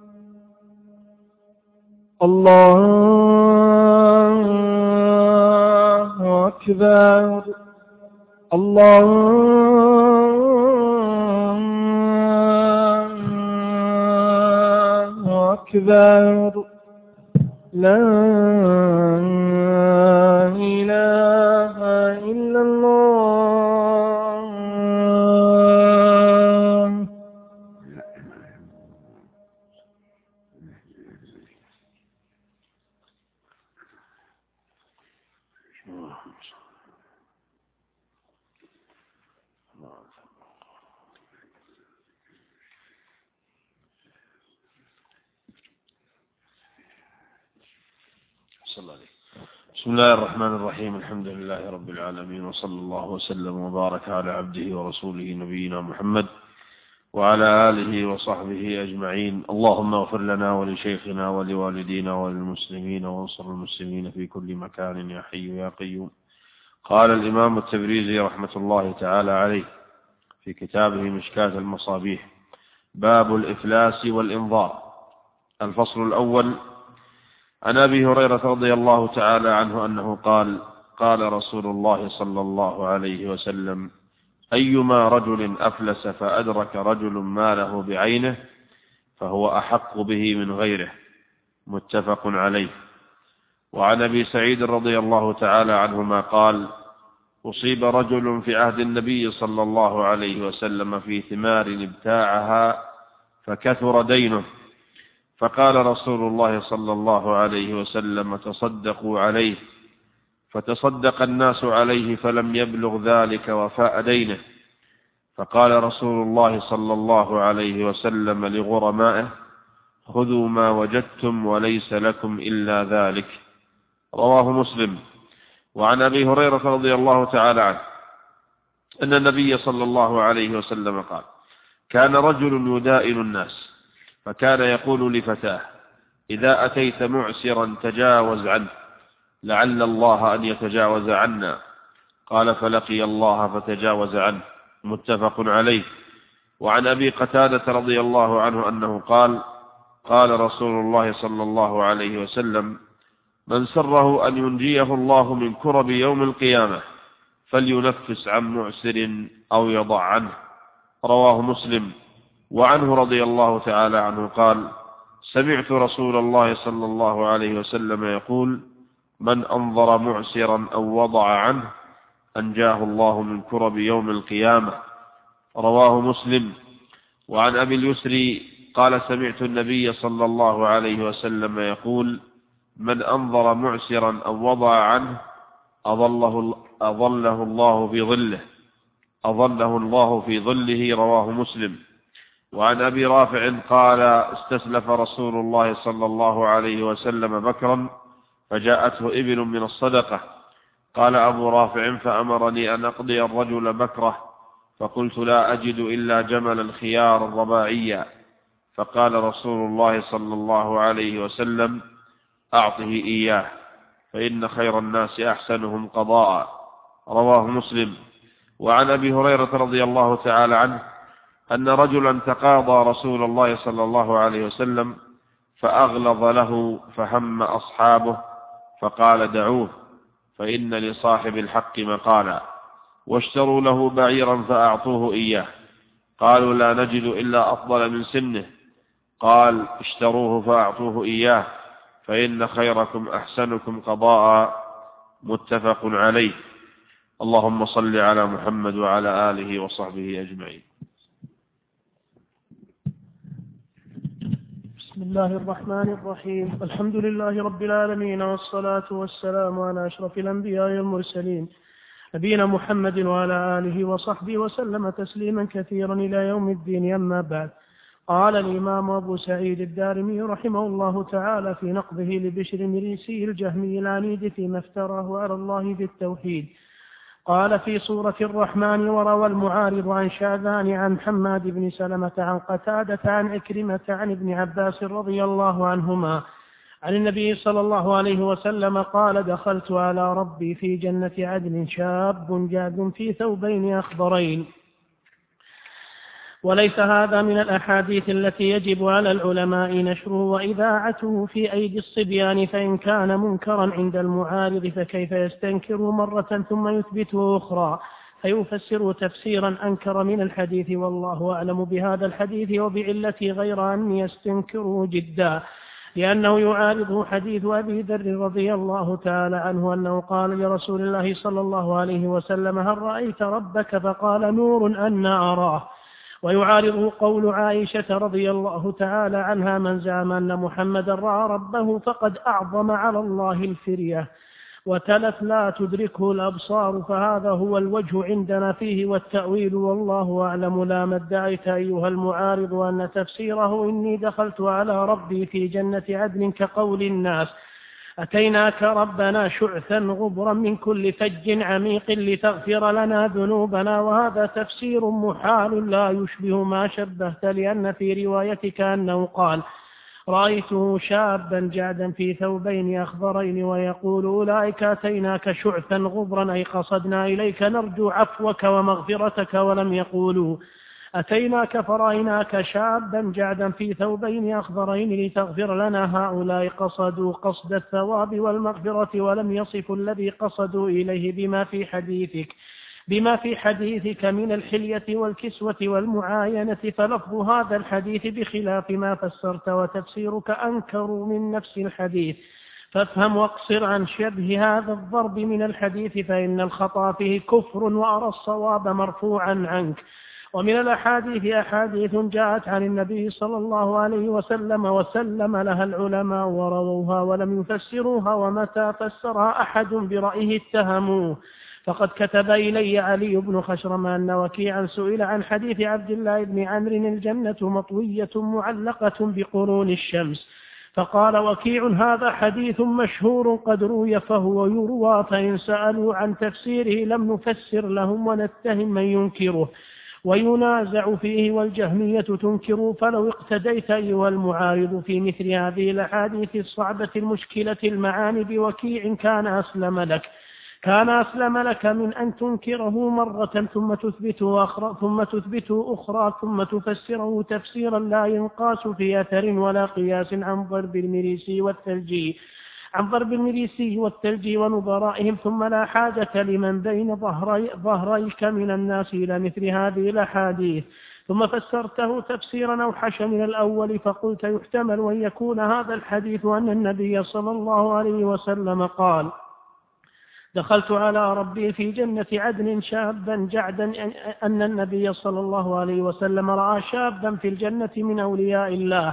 الله أكبر. الله أكبر. لا إله إلا الله. بسم الله الرحمن الرحيم. الحمد لله رب العالمين، وصلى الله وسلم وبارك على عبده ورسوله نبينا محمد وعلى آله وصحبه أجمعين. اللهم اغفر لنا ولشيخنا ولوالدينا وللمسلمين وانصر المسلمين في كل مكان يا حي يا قيوم. قال الإمام التبريزي رحمة الله تعالى عليه في كتابه مشكاة المصابيح: باب الإفلاس والإنظار. الفصل الأول: عن أبي هريرة رضي الله تعالى عنه أنه قال: قال رسول الله صلى الله عليه وسلم: أيما رجل أفلس فأدرك رجل ماله بعينه فهو أحق به من غيره. متفق عليه. وعن أبي سعيد رضي الله تعالى عنهما قال: أصيب رجل في عهد النبي صلى الله عليه وسلم في ثمار ابتاعها فكثر دينه، فقال رسول الله صلى الله عليه وسلم: تصدقوا عليه، فتصدق الناس عليه فلم يبلغ ذلك وفاء دينه، فقال رسول الله صلى الله عليه وسلم لغرمائه: خذوا ما وجدتم وليس لكم إلا ذلك. رواه مسلم. وعن أبي هريرة رضي الله تعالى عنه أن النبي صلى الله عليه وسلم قال: كان رجل يدائن الناس فكان يقول لفتاه: إذا أتيت معسرا تجاوز عنه لعل الله أن يتجاوز عنا. قال فلقي الله فتجاوز عنه، متفق عليه. وعن أبي قتادة رضي الله عنه أنه قال قال رسول الله صلى الله عليه وسلم: من سره أن ينجيه الله من كرب يوم القيامة فلينفس عن معسر أو يضع عنه، رواه مسلم. وعنه رضي الله تعالى عنه قال: سمعت رسول الله صلى الله عليه وسلم يقول: من أنظر معسرا أو وضع عنه أنجاه الله من كرب يوم القيامة، رواه مسلم. وعن أبي اليسري قال: سمعت النبي صلى الله عليه وسلم يقول: من أنظر معسرا أو وضع عنه أظله, أظله الله في ظله أظله الله في ظله، رواه مسلم. وعن أبي رافع قال: استسلف رسول الله صلى الله عليه وسلم بكرا فجاءته إبل من الصدقة، قال أبو رافع: فأمرني أن أقضي الرجل بكره، فقلت: لا أجد إلا جملا خيارا رباعيا، فقال رسول الله صلى الله عليه وسلم: أعطه إياه فإن خير الناس أحسنهم قضاء، رواه مسلم. وعن أبي هريرة رضي الله تعالى عنه أن رجلا تقاضى رسول الله صلى الله عليه وسلم فأغلظ له فهم أصحابه فقال: دعوه فإن لصاحب الحق مقالا، واشتروا له بعيرا فأعطوه إياه، قالوا: لا نجد إلا أفضل من سنه، قال: اشتروه فأعطوه إياه فإن خيركم أحسنكم قضاء، متفق عليه. اللهم صل على محمد وعلى آله وصحبه أجمعين. بسم الله الرحمن الرحيم. الحمد لله رب العالمين، والصلاة والسلام على أشرف الأنبياء والمرسلين، نبينا محمد وعلى آله وصحبه وسلم تسليما كثيرا إلى يوم الدين. أما بعد، قال الإمام أبو سعيد الدارمي رحمه الله تعالى في نقضه لبشر مريسي الجهمي العنيد فيما افتراه على الله بالتوحيد، قال في سورة الرحمن: وروى المعارض عن شاذان عن حماد بن سلمة عن قتادة عن عكرمة عن ابن عباس رضي الله عنهما عن النبي صلى الله عليه وسلم قال: دخلت على ربي في جنة عدن شاب جاد في ثوبين أخضرين. وليس هذا من الأحاديث التي يجب على العلماء نشره وإذاعته في أيدي الصبيان، فإن كان منكرا عند المعارض فكيف يستنكره مرة ثم يثبته أخرى فيفسر تفسيرا أنكر من الحديث؟ والله أعلم بهذا الحديث وبعلته، غير أن يستنكره جدا، لأنه يعارضه حديث أبي ذر رضي الله تعالى عنه أنه قال لرسول الله صلى الله عليه وسلم: هل رأيت ربك؟ فقال: نور أنا أراه. ويعارضه قول عائشة رضي الله تعالى عنها: من زعم أن محمدا رأى ربه فقد أعظم على الله الفرية. وتلت: لا تدركه الأبصار، فهذا هو الوجه عندنا فيه والتأويل، والله أعلم. لا ما ادعيت أيها المعارض أن تفسيره إني دخلت على ربي في جنة عدن كقول الناس: أتيناك ربنا شعثا غبرا من كل فج عميق لتغفر لنا ذنوبنا، وهذا تفسير محال لا يشبه ما شبهت، لأن في روايتك أنه قال: رأيته شابا جعدا في ثوبين أخضرين ويقول: أولئك أتيناك شعثا غبرا، أي قصدنا إليك نرجو عفوك ومغفرتك، ولم يقولوا أتيناك فرأيناك شابا جعدا في ثوبين أخضرين لتغفر لنا. هؤلاء قصدوا قصد الثواب والمغفرة، ولم يصفوا الذي قصدوا إليه بما في حديثك بما في حديثك من الحلية والكسوة والمعاينة، فلفظ هذا الحديث بخلاف ما فسرت، وتفسيرك أنكر من نفس الحديث. فافهم واقصر عن شبه هذا الضرب من الحديث، فإن الخطأ فيه كفر، وأرى الصواب مرفوعا عنك. ومن الأحاديث أحاديث جاءت عن النبي صلى الله عليه وسلم وسلم لها العلماء ورووها ولم يفسروها، ومتى فسرها أحد برأيه اتهموه. فقد كتب إلي علي بن خشرم أن وكيعا سئل عن حديث عبد الله بن عمرو: الجنة مطوية معلقة بقرون الشمس، فقال وكيع: هذا حديث مشهور قد روي فهو يروى، فإن سألوا عن تفسيره لم نفسر لهم ونتهم من ينكره وينازع فيه، والجهمية تنكر. فلو اقتديت أيها المعارض في مثل هذه الأحاديث الصعبة المشكلة المعاني بوكيع كان أسلم لك، كان أسلم لك من أن تنكره مرة ثم تثبته أخرى ثم تثبته أخرى ثم تفسره تفسيرا لا ينقاس في أثر ولا قياس عن ضرب المريسي والثلجي عن ضرب المريسي والثلجي ونظرائهم، ثم لا حاجة لمن بين ظهري ظهريك من الناس إلى مثل هذه الأحاديث. ثم فسرته تفسيرا أوحش من الأول، فقلت يحتمل أن يكون هذا الحديث أن النبي صلى الله عليه وسلم قال: دخلت على ربي في جنة عدن شابا جعدا، أن النبي صلى الله عليه وسلم رأى شابا في الجنة من أولياء الله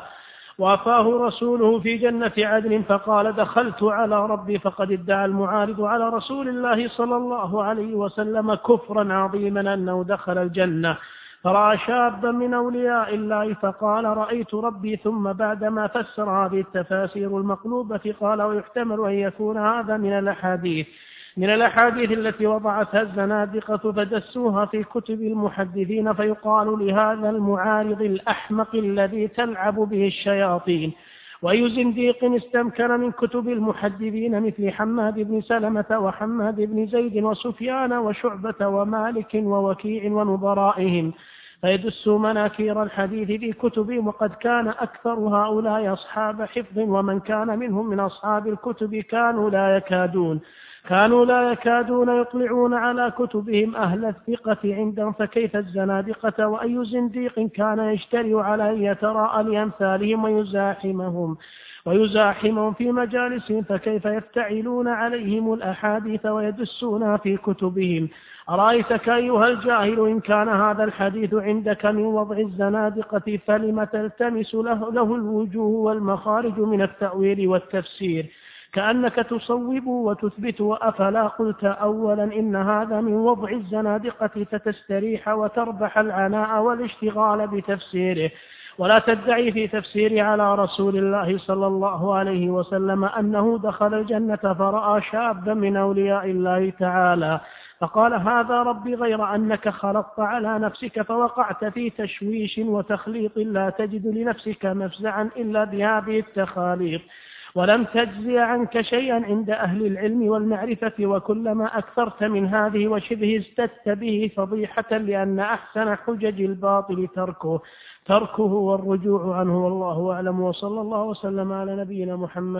وأفاه رسوله في جنة عدن، فقال: دخلت على ربي. فقد ادعى المعارض على رسول الله صلى الله عليه وسلم كفرا عظيما أنه دخل الجنة فرأى شابا من أولياء الله فقال: رأيت ربي. ثم بعدما فسر هذه التفاسير المقلوبة قال: ويحتمل أن يكون هذا من الأحاديث من الأحاديث التي وضعتها الزنادقة فدسوها في كتب المحدثين، فيقال لهذا المعارض الأحمق الذي تلعب به الشياطين. وأي زنديق استمكن من كتب المحدثين مثل حماد بن سلمة وحماد بن زيد وسفيان وشعبة ومالك ووكيع ونظرائهم فيدس مناكير الحديث في كتبهم، وقد كان أكثر هؤلاء أصحاب حفظ، ومن كان منهم من أصحاب الكتب كانوا لا يكادون كانوا لا يكادون يطلعون على كتبهم أهل الثقة عندهم، فكيف الزنادقة؟ وأي زنديق كان يشتري على أن يتراءى لأمثالهم ويزاحمهم ويزاحمهم في مجالسهم، فكيف يفتعلون عليهم الأحاديث ويدسونها في كتبهم؟ أرأيتك أيها الجاهل إن كان هذا الحديث عندك من وضع الزنادقة فلم تلتمس له, له الوجوه والمخارج من التأويل والتفسير كأنك تصوب وتثبت؟ وأفلا قلت أولا إن هذا من وضع الزنادقة فتستريح وتربح العناء والاشتغال بتفسيره، ولا تدعي في تفسير على رسول الله صلى الله عليه وسلم أنه دخل الجنة فرأى شابا من أولياء الله تعالى فقال: هذا ربي، غير أنك خلطت على نفسك فوقعت في تشويش وتخليط لا تجد لنفسك مفزعا إلا بهذه التخاليط، ولم تجزي عنك شيئا عند أهل العلم والمعرفة، وكلما أكثرت من هذه وشبه ازددت به فضيحة، لأن أحسن حجج الباطل تركه تركه والرجوع عنه، والله أعلم، وصلى الله وسلم على نبينا محمد.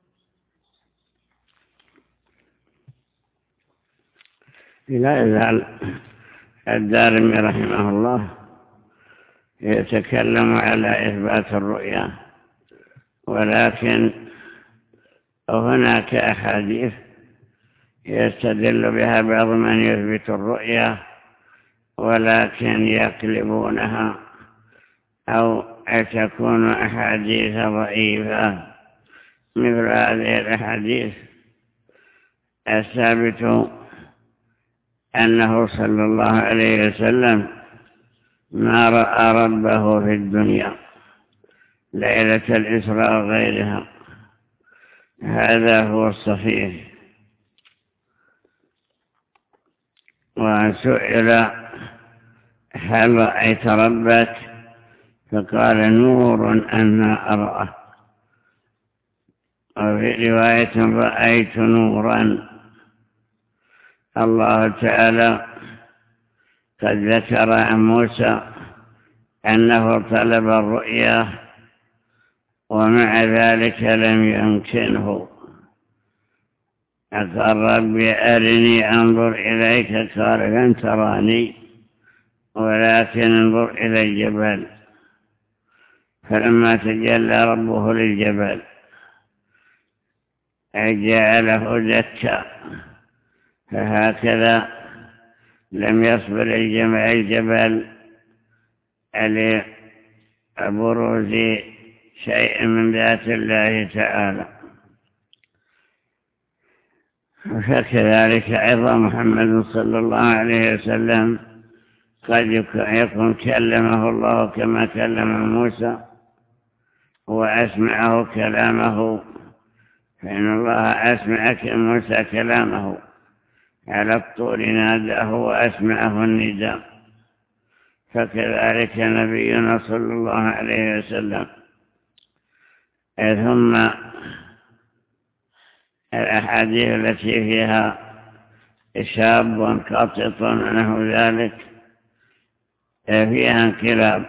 لا يزال الدارمي رحمه الله يتكلم على إثبات الرؤيا، ولكن هناك أحاديث يستدل بها بعض من يثبت الرؤيا ولكن يقلبونها أو تكون أحاديث ضعيفة، مثل هذه الأحاديث الثابت أنه صلى الله عليه وسلم ما رأى ربه في الدنيا ليلة الإسراء وغيرها، هذا هو الصحيح. وسئل: هل رأيت ربك؟ فقال: نور أنا أراه. وفي رواية: رأيت نورا. الله تعالى قد ذكر عن موسى أنه طلب الرؤيا ومع ذلك لم يمكنه، قال: ربي أرني أنظر إليك، قال: لن تراني ولكن انظر إلى الجبل. فلما تجلى ربه للجبل جعله دكا، فهكذا لم يصبر الجبل على بروز شيء من ذات الله تعالى. فكذلك أيضا محمد صلى الله عليه وسلم قد يكون كلمه الله كما كلم موسى وأسمعه كلامه، فإن الله أسمع موسى كلامه على الطور ناداه وأسمعه النداء، فكذلك نبينا صلى الله عليه وسلم. ثم الأحاديث التي فيها شاب قاطط ونحو ذلك فيها انقلاب.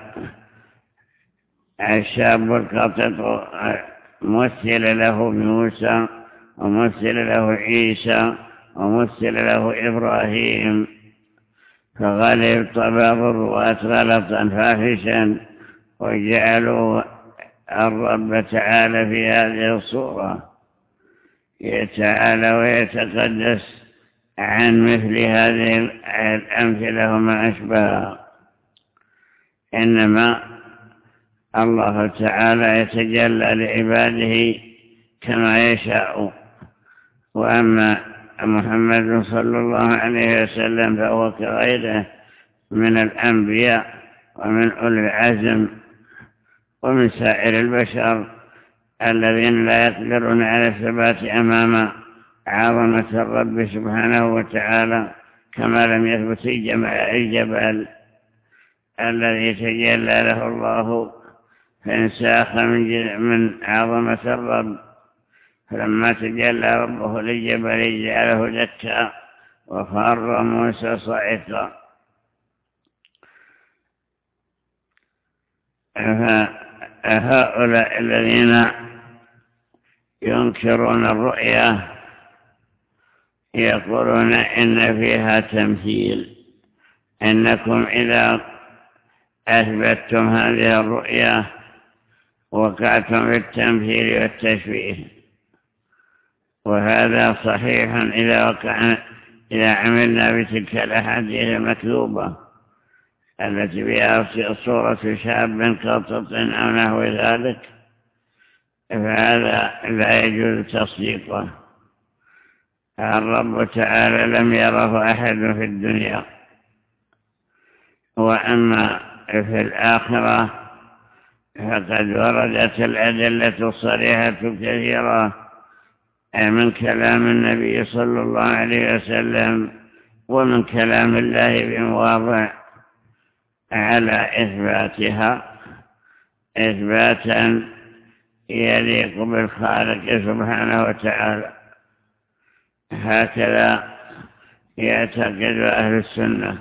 الشاب القاطط مثل له موسى ومثل له عيسى ومثل له إبراهيم، فغلب طباب الرواة غلطا فاحشا وجعلوا الرب تعالى في هذه الصورة يتعالى ويتقدس عن مثل هذه الأمثلة وما أشبهها. إنما الله تعالى يتجلى لعباده كما يشاء، وأما محمد صلى الله عليه وسلم فهو كغيره من الأنبياء ومن أولي العزم ومن سائر البشر الذين لا يقدرون على الثبات أمام عظمة الرب سبحانه وتعالى، كما لم يثبت الجبل الذي تجلى له الله فانساخ من من عظمة الرب، فلما تجلى ربه للجبل جعله دكا وخر موسى صعقا. فهؤلاء الذين ينكرون الرؤيا يقولون إن فيها تمثيل، إنكم إذا أثبتتم هذه الرؤيا وقعتم في التمثيل والتشبيه، وهذا صحيح إذا وقعنا إذا عملنا بتلك الأحاديث المكذوبة التي فيها صورة شاب قاطط أو نحو ذلك، فهذا لا يجوز تصديقه. الرب تعالى لم يره أحد في الدنيا، وأما في الآخرة فقد وردت الأدلة الصريحة كثيرة من كلام النبي صلى الله عليه وسلم ومن كلام الله بمواضع على إثباتها إثباتا يليق بالخالق سبحانه وتعالى. هكذا يعتقد أهل السنة،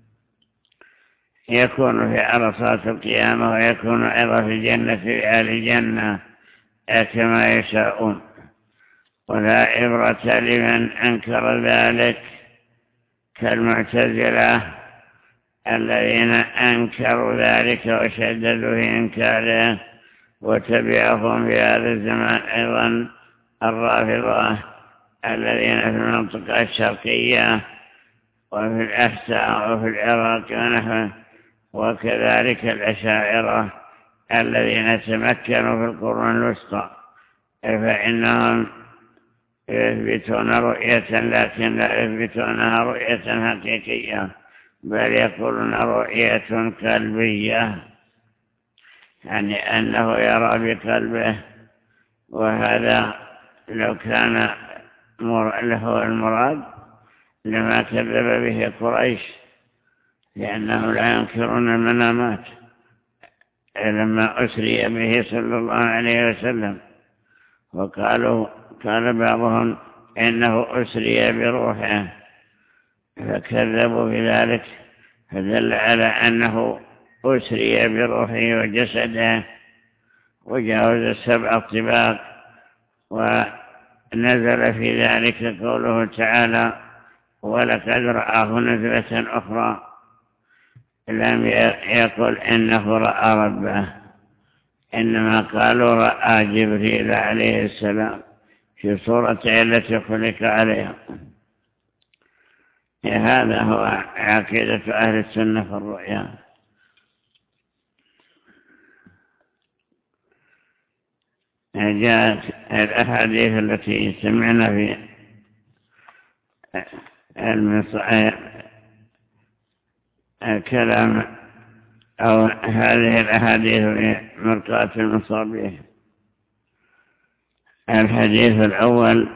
يكون في عرصات القيامة ويكون أيضا في الجنة في أهل الجنة كما يشاءون، ولا عبرة لمن أنكر ذلك كالمعتزلة الذين أنكروا ذلك وشددوا في إنكاره، وتبعهم في هذا الزمان أيضا الرافضة الذين في المنطقة الشرقية وفي الأحساء وفي العراق ونحوه، وكذلك الأشاعرة الذين تمكنوا في القرون الوسطى، فإنهم يثبتون رؤية لكن لا يثبتونها رؤية حقيقية، بل يقولون رؤية قلبية، يعني أنه يرى بقلبه. وهذا لو كان له المراد لما كذب به قريش، لأنهم لا ينكرون المنامات لما أسري به صلى الله عليه وسلم، وقالوا قال بعضهم إنه أسري بروحه، فكذبوا بذلك، فدل على أنه أسري بروحه وجسده وجاوز السبع الطباق. ونزل في ذلك قوله تعالى ولقد رآه نزلة أخرى، لم يقل إنه رأى ربه، إنما قالوا رأى جبريل عليه السلام في صورته التي خلق عليها. هذا هو عقيدة أهل السنة في الرؤيا. جاءت الأحاديث التي سمعنا في الكلام أو هذه الأحاديث في مرقاة المصابيح. الحديث الأول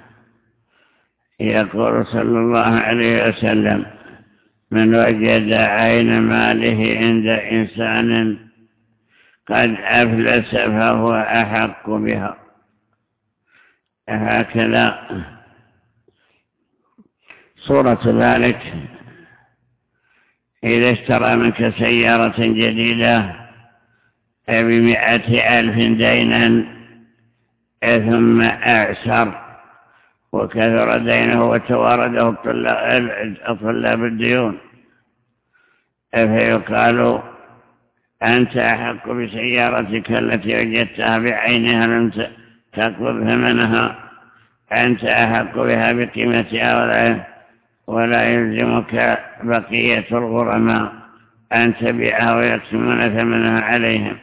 يقول صلى الله عليه وسلم من وجد عين ماله عند إنسان قد أفلس فهو أحق بها. هكذا صورة ذلك إذا اشترى منك سيارة جديدة بمئة ألف دينا ثم أعسر وكثر دينه وتوارده طلاب الديون، فيقال أنت أحق بسيارتك التي وجدتها بعينها لم تقبض ثمنها، أنت أحق بها بقيمتها ولا, ولا يلزمك بقية الغرماء أن تبيعها ويقسمون ثمنها عليهم.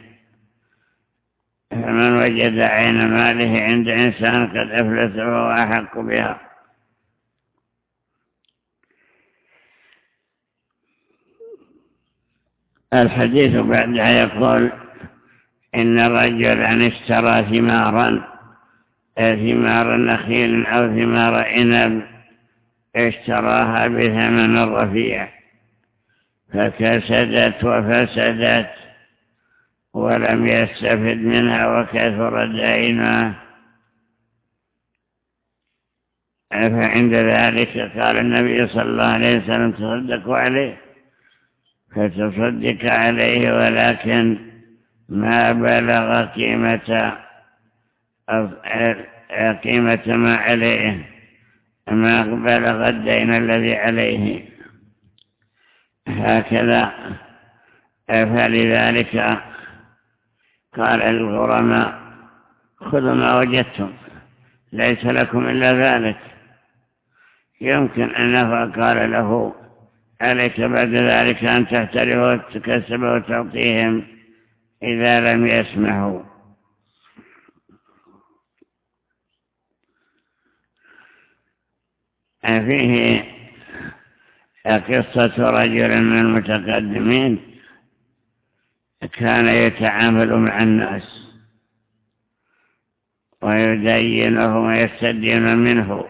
فمن وجد عين ماله عند إنسان قد أفلس وهو أحق بها. الحديث بعدها يقول إن رجلا اشترى ثمارا ثمار نخيل أو ثمار عنب اشتراها بثمن رفيع فكسدت وفسدت ولم يستفد منها وكثر دينه، فعند ذلك قال النبي صلى الله عليه وسلم تصدقوا عليه، فتصدق عليه ولكن ما بلغ قيمة قيمة ما عليه، ما بلغ الدين الذي عليه. هكذا فلذلك قال الغرماء خذوا ما وجدتم ليس لكم إلا ذلك. يمكن أنه قال له عليك بعد ذلك أن تحتره وتكسب وتعطيهم إذا لم يسمحوا. فيه قصة رجل من المتقدمين كان يتعامل مع الناس ويدينهم ويستدين منه،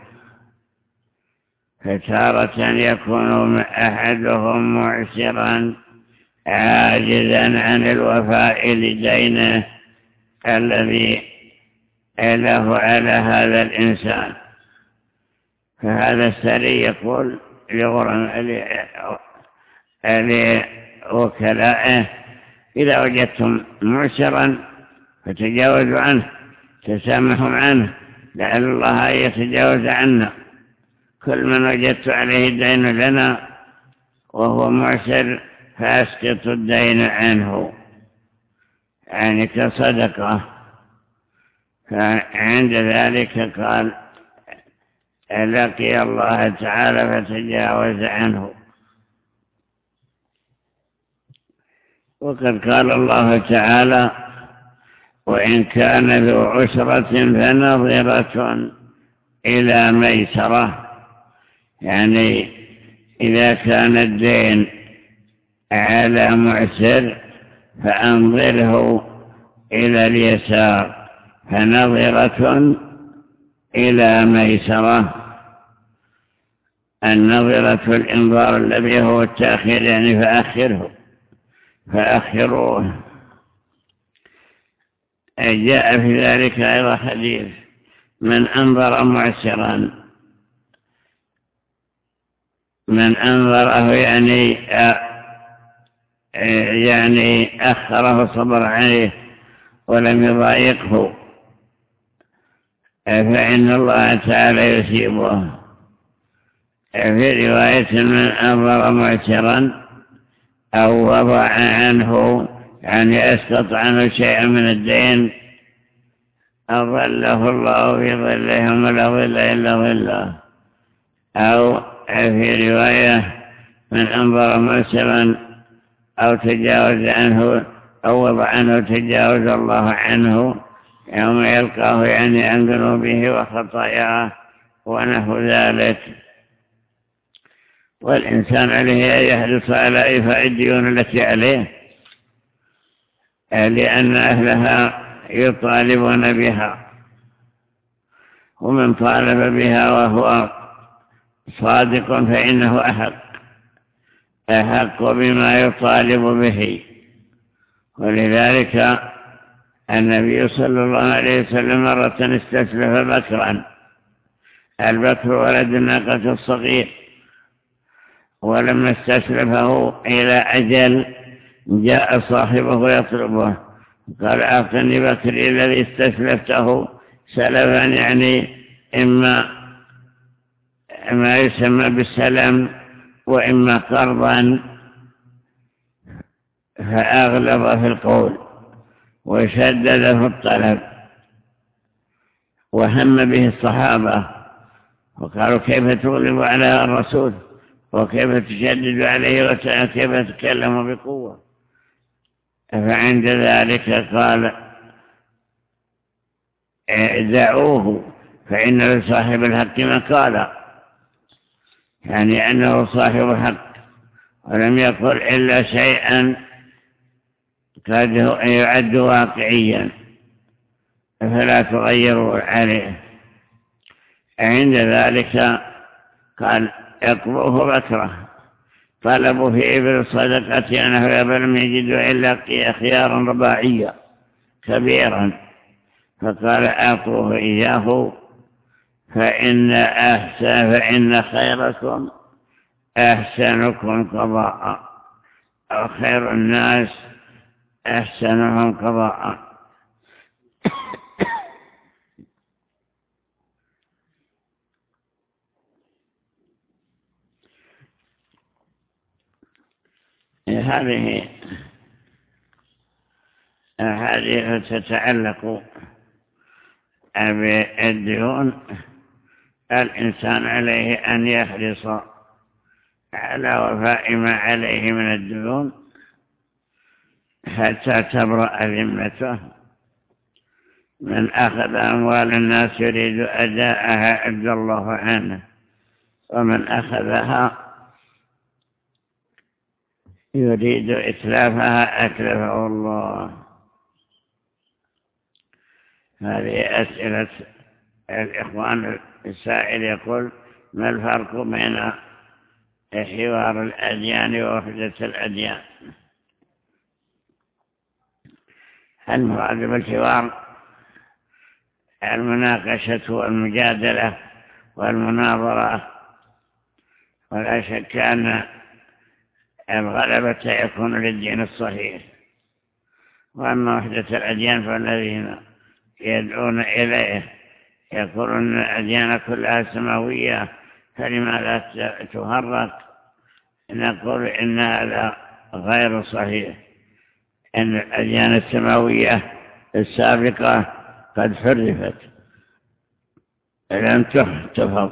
فتارة يكون أحدهم معسرا عاجزا عن الوفاء لدينه الذي له على هذا الإنسان، فهذا السري يقول لوكلائه إذا وجدتم معسرا فتجاوزوا عنه، تسامحوا عنه لعل الله يتجاوز عنا. كل من وجدت عليه الدين لنا وهو معسر فأسقط الدين عنه، يعني كصدقة. فعند ذلك قال لقي الله تعالى فتجاوز عنه. وقد قال الله تعالى وإن كان ذو عسرة فنظرة إلى ميسرة، يعني إذا كان الدين على معسر فأنظره إلى اليسار، فنظرة إلى ميسرة. النظرة الإنظار الذي هو التأخير، يعني فأخره فأخروه. جاء في ذلك أيضا حديث من أنظر معسرا، من أنظره يعني يعني أخره صبر عليه ولم يضايقه، فإن الله تعالى يثيبه. في رواية من أنظر معسرا أو وضع عنه، يعني أسقط عنه شيئا من الدين، أظله الله في ظلهم ولا ظل إلا ظله. أو في رواية من أنظر معسرا أو تجاوز عنه أو وضع عنه تجاوز الله عنه يوم يلقاه، يعني عن ذنوبه وخطاياه ونحو ذلك. والإنسان عليه أن يحرص على إيفاء الديون التي عليه، لأن أهلها يطالبون بها، ومن طالب بها وهو صادق فإنه أحق أحق بما يطالب به. ولذلك النبي صلى الله عليه وسلم مرة استسلف بكرا، البكر ولد الناقة الصغير، ولما استسلفه إلى أجل جاء صاحبه يطلبه قال أعطني بكري الذي استسلفته سلفا، يعني إما ما يسمى بالسلم وإما قرضا، فأغلظ في القول وشدد في الطلب، وهم به الصحابة وقالوا كيف تغلب على الرسول وكيف تشدد عليه وكيف تتكلم بقوة. فعند ذلك قال دعوه فإن لصاحب الحق مقالا، يعني أنه صاحب الحق ولم يقل إلا شيئا قد يعد واقعيا، فلا تغيروا عليه. عند ذلك قال اقبوه بكره، طلبوا في إبل صدقة أنه لم يجدوا إلا خيارا رباعيا كبيرا، فقال أعطوه إياه فإن أحسن فإن خيركم أحسنكم قضاء، أو خير الناس أحسنهم قضاء. هذه أحاديث تتعلق بالديون. الإنسان عليه أن يحرص على وفاء ما عليه من الديون حتى تبرأ ذمته. من أخذ أموال الناس يريد أداءها أدى الله عنه، ومن أخذها يريد إتلافها أتلفه الله. هذه أسئلة الإخوان. السائل يقول ما الفرق بين حوار الأديان ووحدة الأديان؟ المراد بالحوار المناقشة والمجادلة والمناظرة، ولا شك أن الغلبة يكون للدين الصحيح. وأما وحدة الأديان فالذين يدعون إليه يقولون الأديان كلها سماوية، فلما لا تهرق؟ نقول إن هذا غير صحيح، أن الأديان السماوية السابقة قد حرفت لم تحتفظ،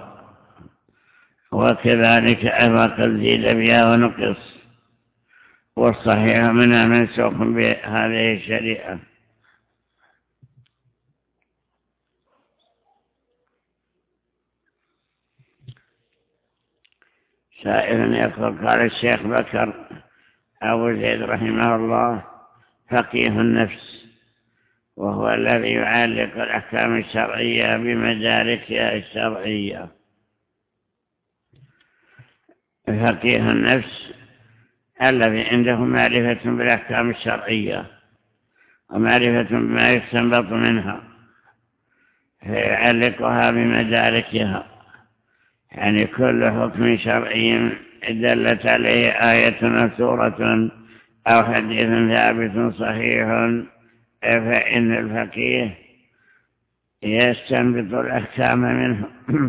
وكذلك أيضا قد زيد بها ونقص، والصحيح منها منسوخ بهذه الشريعة. سائل يقول قال الشيخ بكر أبو زيد رحمه الله فقيه النفس، وهو الذي يعلق الأحكام الشرعية بمداركها الشرعية. فقيه النفس الذي عنده معرفة بالأحكام الشرعية ومعرفة بما يستنبط منها، فيعلقها بمداركها، يعني كل حكم شرعي دلت عليه آية أو سورة أو حديث ثابت صحيح، فإن الفقيه يستنبط الأحكام منه.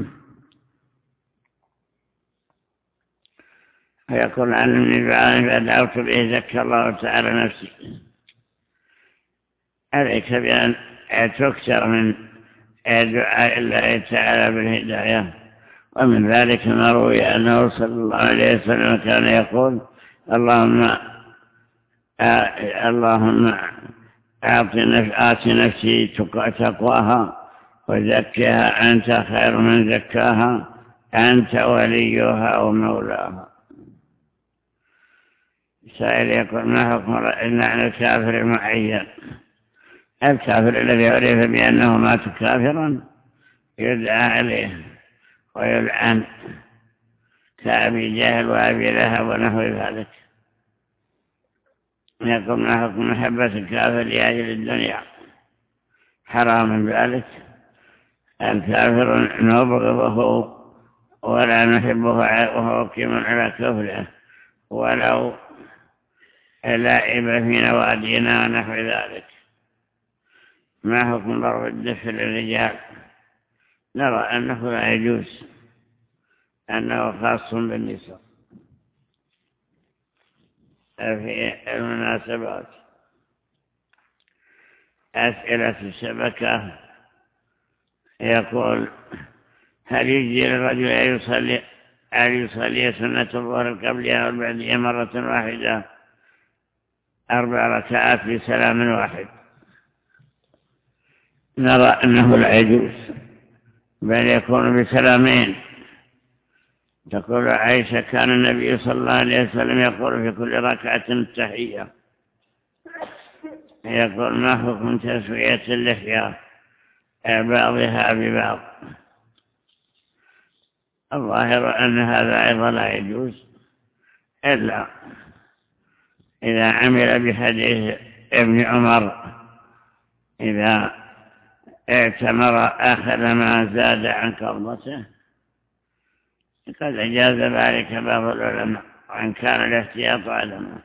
ويقول عن ابن دعاء فدعوت به زكى الله تعالى نفسي. عليك بأن تكثر من دعاء الله تعالى بالهداية. ومن ذلك ما روي أنه صلى الله عليه وسلم كان يقول اللهم اللهم آت نفسي تقواها وزكها أنت خير من زكاها أنت وليها ومولاها. سائل يقول ما حكم عن الكافر المعين؟ الكافر الذي عرف بأنه مات كافرا يدعى عليه ويلعن كأبي جهل وأبي لهب ونحو ذلك. يقول ما حكم محبة الكافر لأجل الدنيا؟ حرام ذلك. الكافر نبغضه ولا نحبه وهو كم على كفره ولو لعب في نوادينا ونحو ذلك. ما حكم ضرب الدف للرجال؟ نرى أنه لا يجوز، أنه خاص بالنساء في المناسبات. أسئلة الشبكة يقول: هل يجزي للرجل أن يصلي أن يصلي سنة الظهر القبلية والبعدية مرة واحدة أربع ركعات بسلام واحد؟ نرى أنه لا يجوز، بل يكون بسلامين. تقول عائشة: كان النبي صلى الله عليه وسلم يقول في كل ركعة التحية. يقول: ما حكم تسوية اللحية بعضها ببعض؟ الظاهر أن هذا أيضا لا يجوز، إلا إذا عمل بحديث ابن عمر: إذا اعتمر أخذ ما زاد عن قبضته. قد أجاز ذلك بعض العلماء، وإن كان الاحتياط عدمه.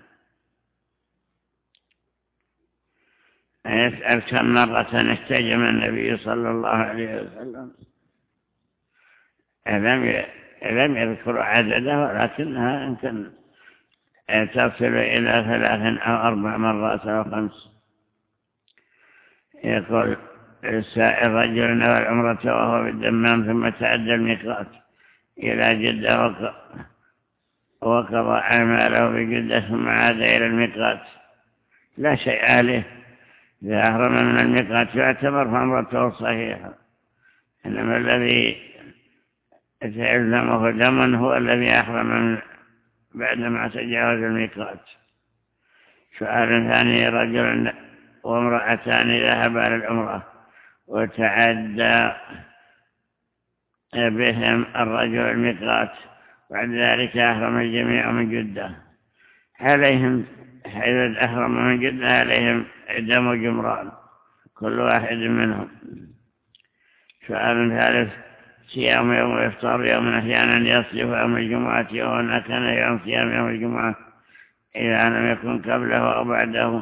يسأل: كم مرة احتجم النبي صلى الله عليه وسلم؟ لم يذكر عدده، ولكنها يمكن تصل إلى ثلاث أو أربع مرات أو خمس. يقول: السائل: رجل نوى العمرة وهو بالدمام ثم تعدى الميقات إلى جدة وقضى أعماله بجدة ثم عاد إلى الميقات، لا شيء عليه. إذا أهرم من الميقات يعتبر فعمرته صحيحة، إنما الذي يلزمه دم هو الذي أحرم بعدما تجاوز الميقات. سؤال ثاني: رجل وامرأتان ذهبا للعمرة وتعدى بهم الرجل الميقات، بعد ذلك أحرم الجميع من جدة، عليهم حيث أحرم من جدة عليهم دم جمران كل واحد منهم. سؤال ثالث: صيام يوم وإفطار يوم أحيانا يصرف يوم الجمعة وهنا كان يوم صيام يوم الجمعة إذا لم يكن قبله أو بعده،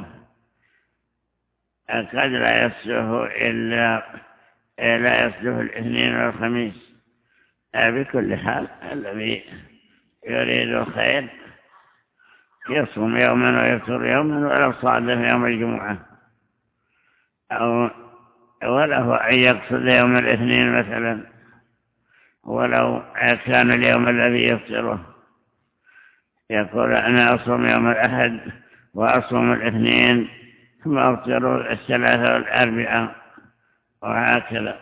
قد لا يصلح إلا لا يصلح الاثنين والخميس. بكل حال الذي يريد الخير يصوم يوما ويفطر يوما ولو صادف يوم الجمعة، أو وله أن يقصد يوم الاثنين مثلا ولو كان اليوم الذي يفطره. يقول: أنا أصوم يوم الأحد وأصوم الاثنين ثم أفطر الثلاثة والأربعاء، وهكذا.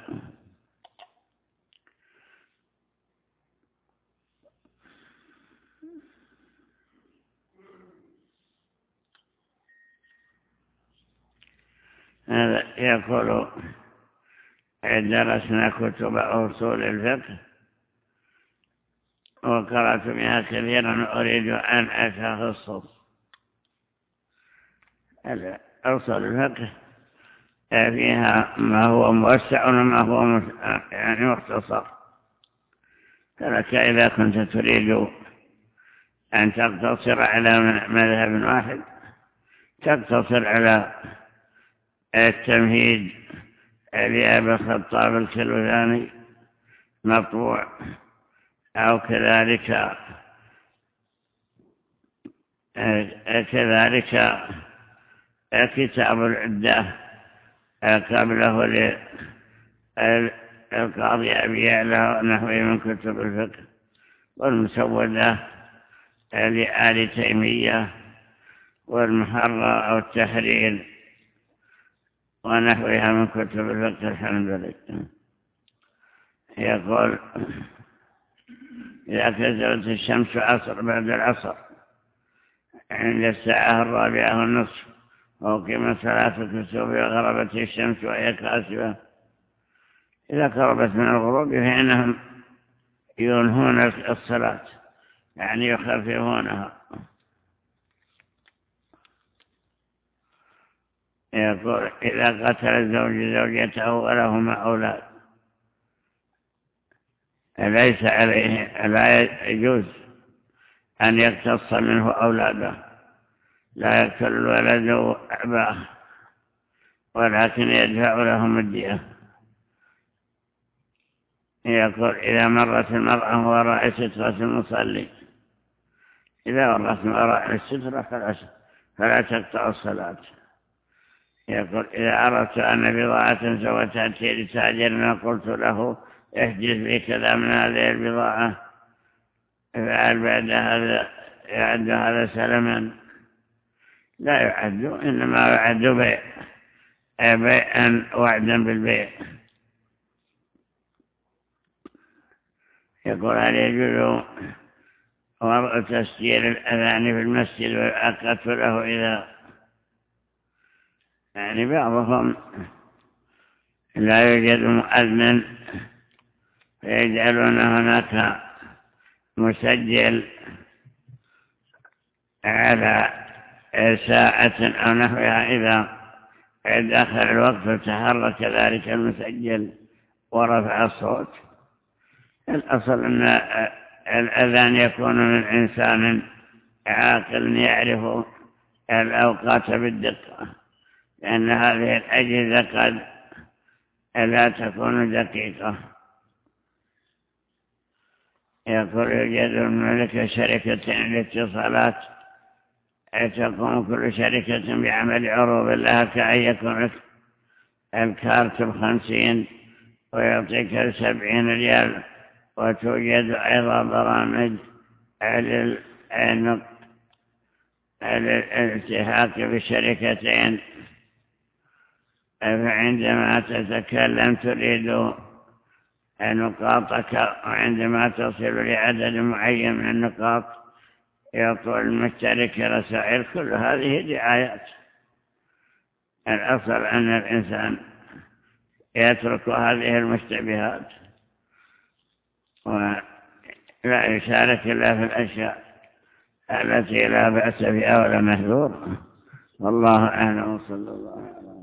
هذا يقول: درسنا كتب أصول الفقه وقرأت بها كثيرا، أريد أن أتخصص. أصول الفقه فيها ما هو موسع وما هو يعني مختصر، فلك إذا كنت تريد أن تقتصر على مذهب واحد تقتصر على التمهيد لأبي الخطاب الكلوذاني مطبوع، أو كذلك كذلك كتاب العدة قبله للقاضي أبي يعلى ونحوه من كتب الفقه، والمسودة لآل تيمية، والمحرر أو التحرير ونحوها من كتب الفقه الحنبلي. يقول: إذا كسرت الشمس عصر بعد العصر عند الساعة الرابعة والنصف وقيمت صلاة الكسوف وغربت الشمس وهي كاسفة، إذا قربت من الغروب فإنهم ينهون الصلاة، يعني يخففونها. يقول: إذا قتل الزوج زوجته ولهما أولاد ليس عليه، لا يجوز أن يقتص منه أولاده، لا يقتل الولد أباه، ولكن يدفع لهم الدية. يقول إذا مرت المرأة وراء سترة المصلي، إذا مرت وراء السترة فلا تقطع الصلاة. يقول إذا أردت أن بضاعة سوف تأتي لتاجر وقلت له احجز لي كذا من هذه البضاعة، فعل بعد هذا يعد هذا سلما؟ لا يعد، إنما يعد بيع، بيعا وعدا بالبيع. يقول هل يجوز وضع تسجيل الأذان في المسجد والأقت له إذا يعني بعضهم لا يوجد مؤذن فيجعلون هناك مسجل على ساعة أو نحوها، إذا دخل الوقت تحرك ذلك المسجل ورفع الصوت. الأصل أن الأذان يكون من إنسان عاقل يعرف الأوقات بالدقة، لأن هذه الأجهزة قد لا تكون دقيقة. يقول يوجد الملك شركة الاتصالات تقوم كل شركة بعمل عروض لها كأن يكون الكارت بخمسين ويعطيك السبعين ريال، وتوجد أيضا برامج على الالتحاق بالشركتين، فعندما تتكلم تريد نقاطك، وعندما تصل لعدد معين من النقاط يطول المشترك رسائل. كل هذه دعايات. الأصل أن الإنسان يترك هذه المشتبهات ولا يشارك إلا في الأشياء التي لا بأس بها ولا محذور. والله أعلم. صلى الله عليه وسلم.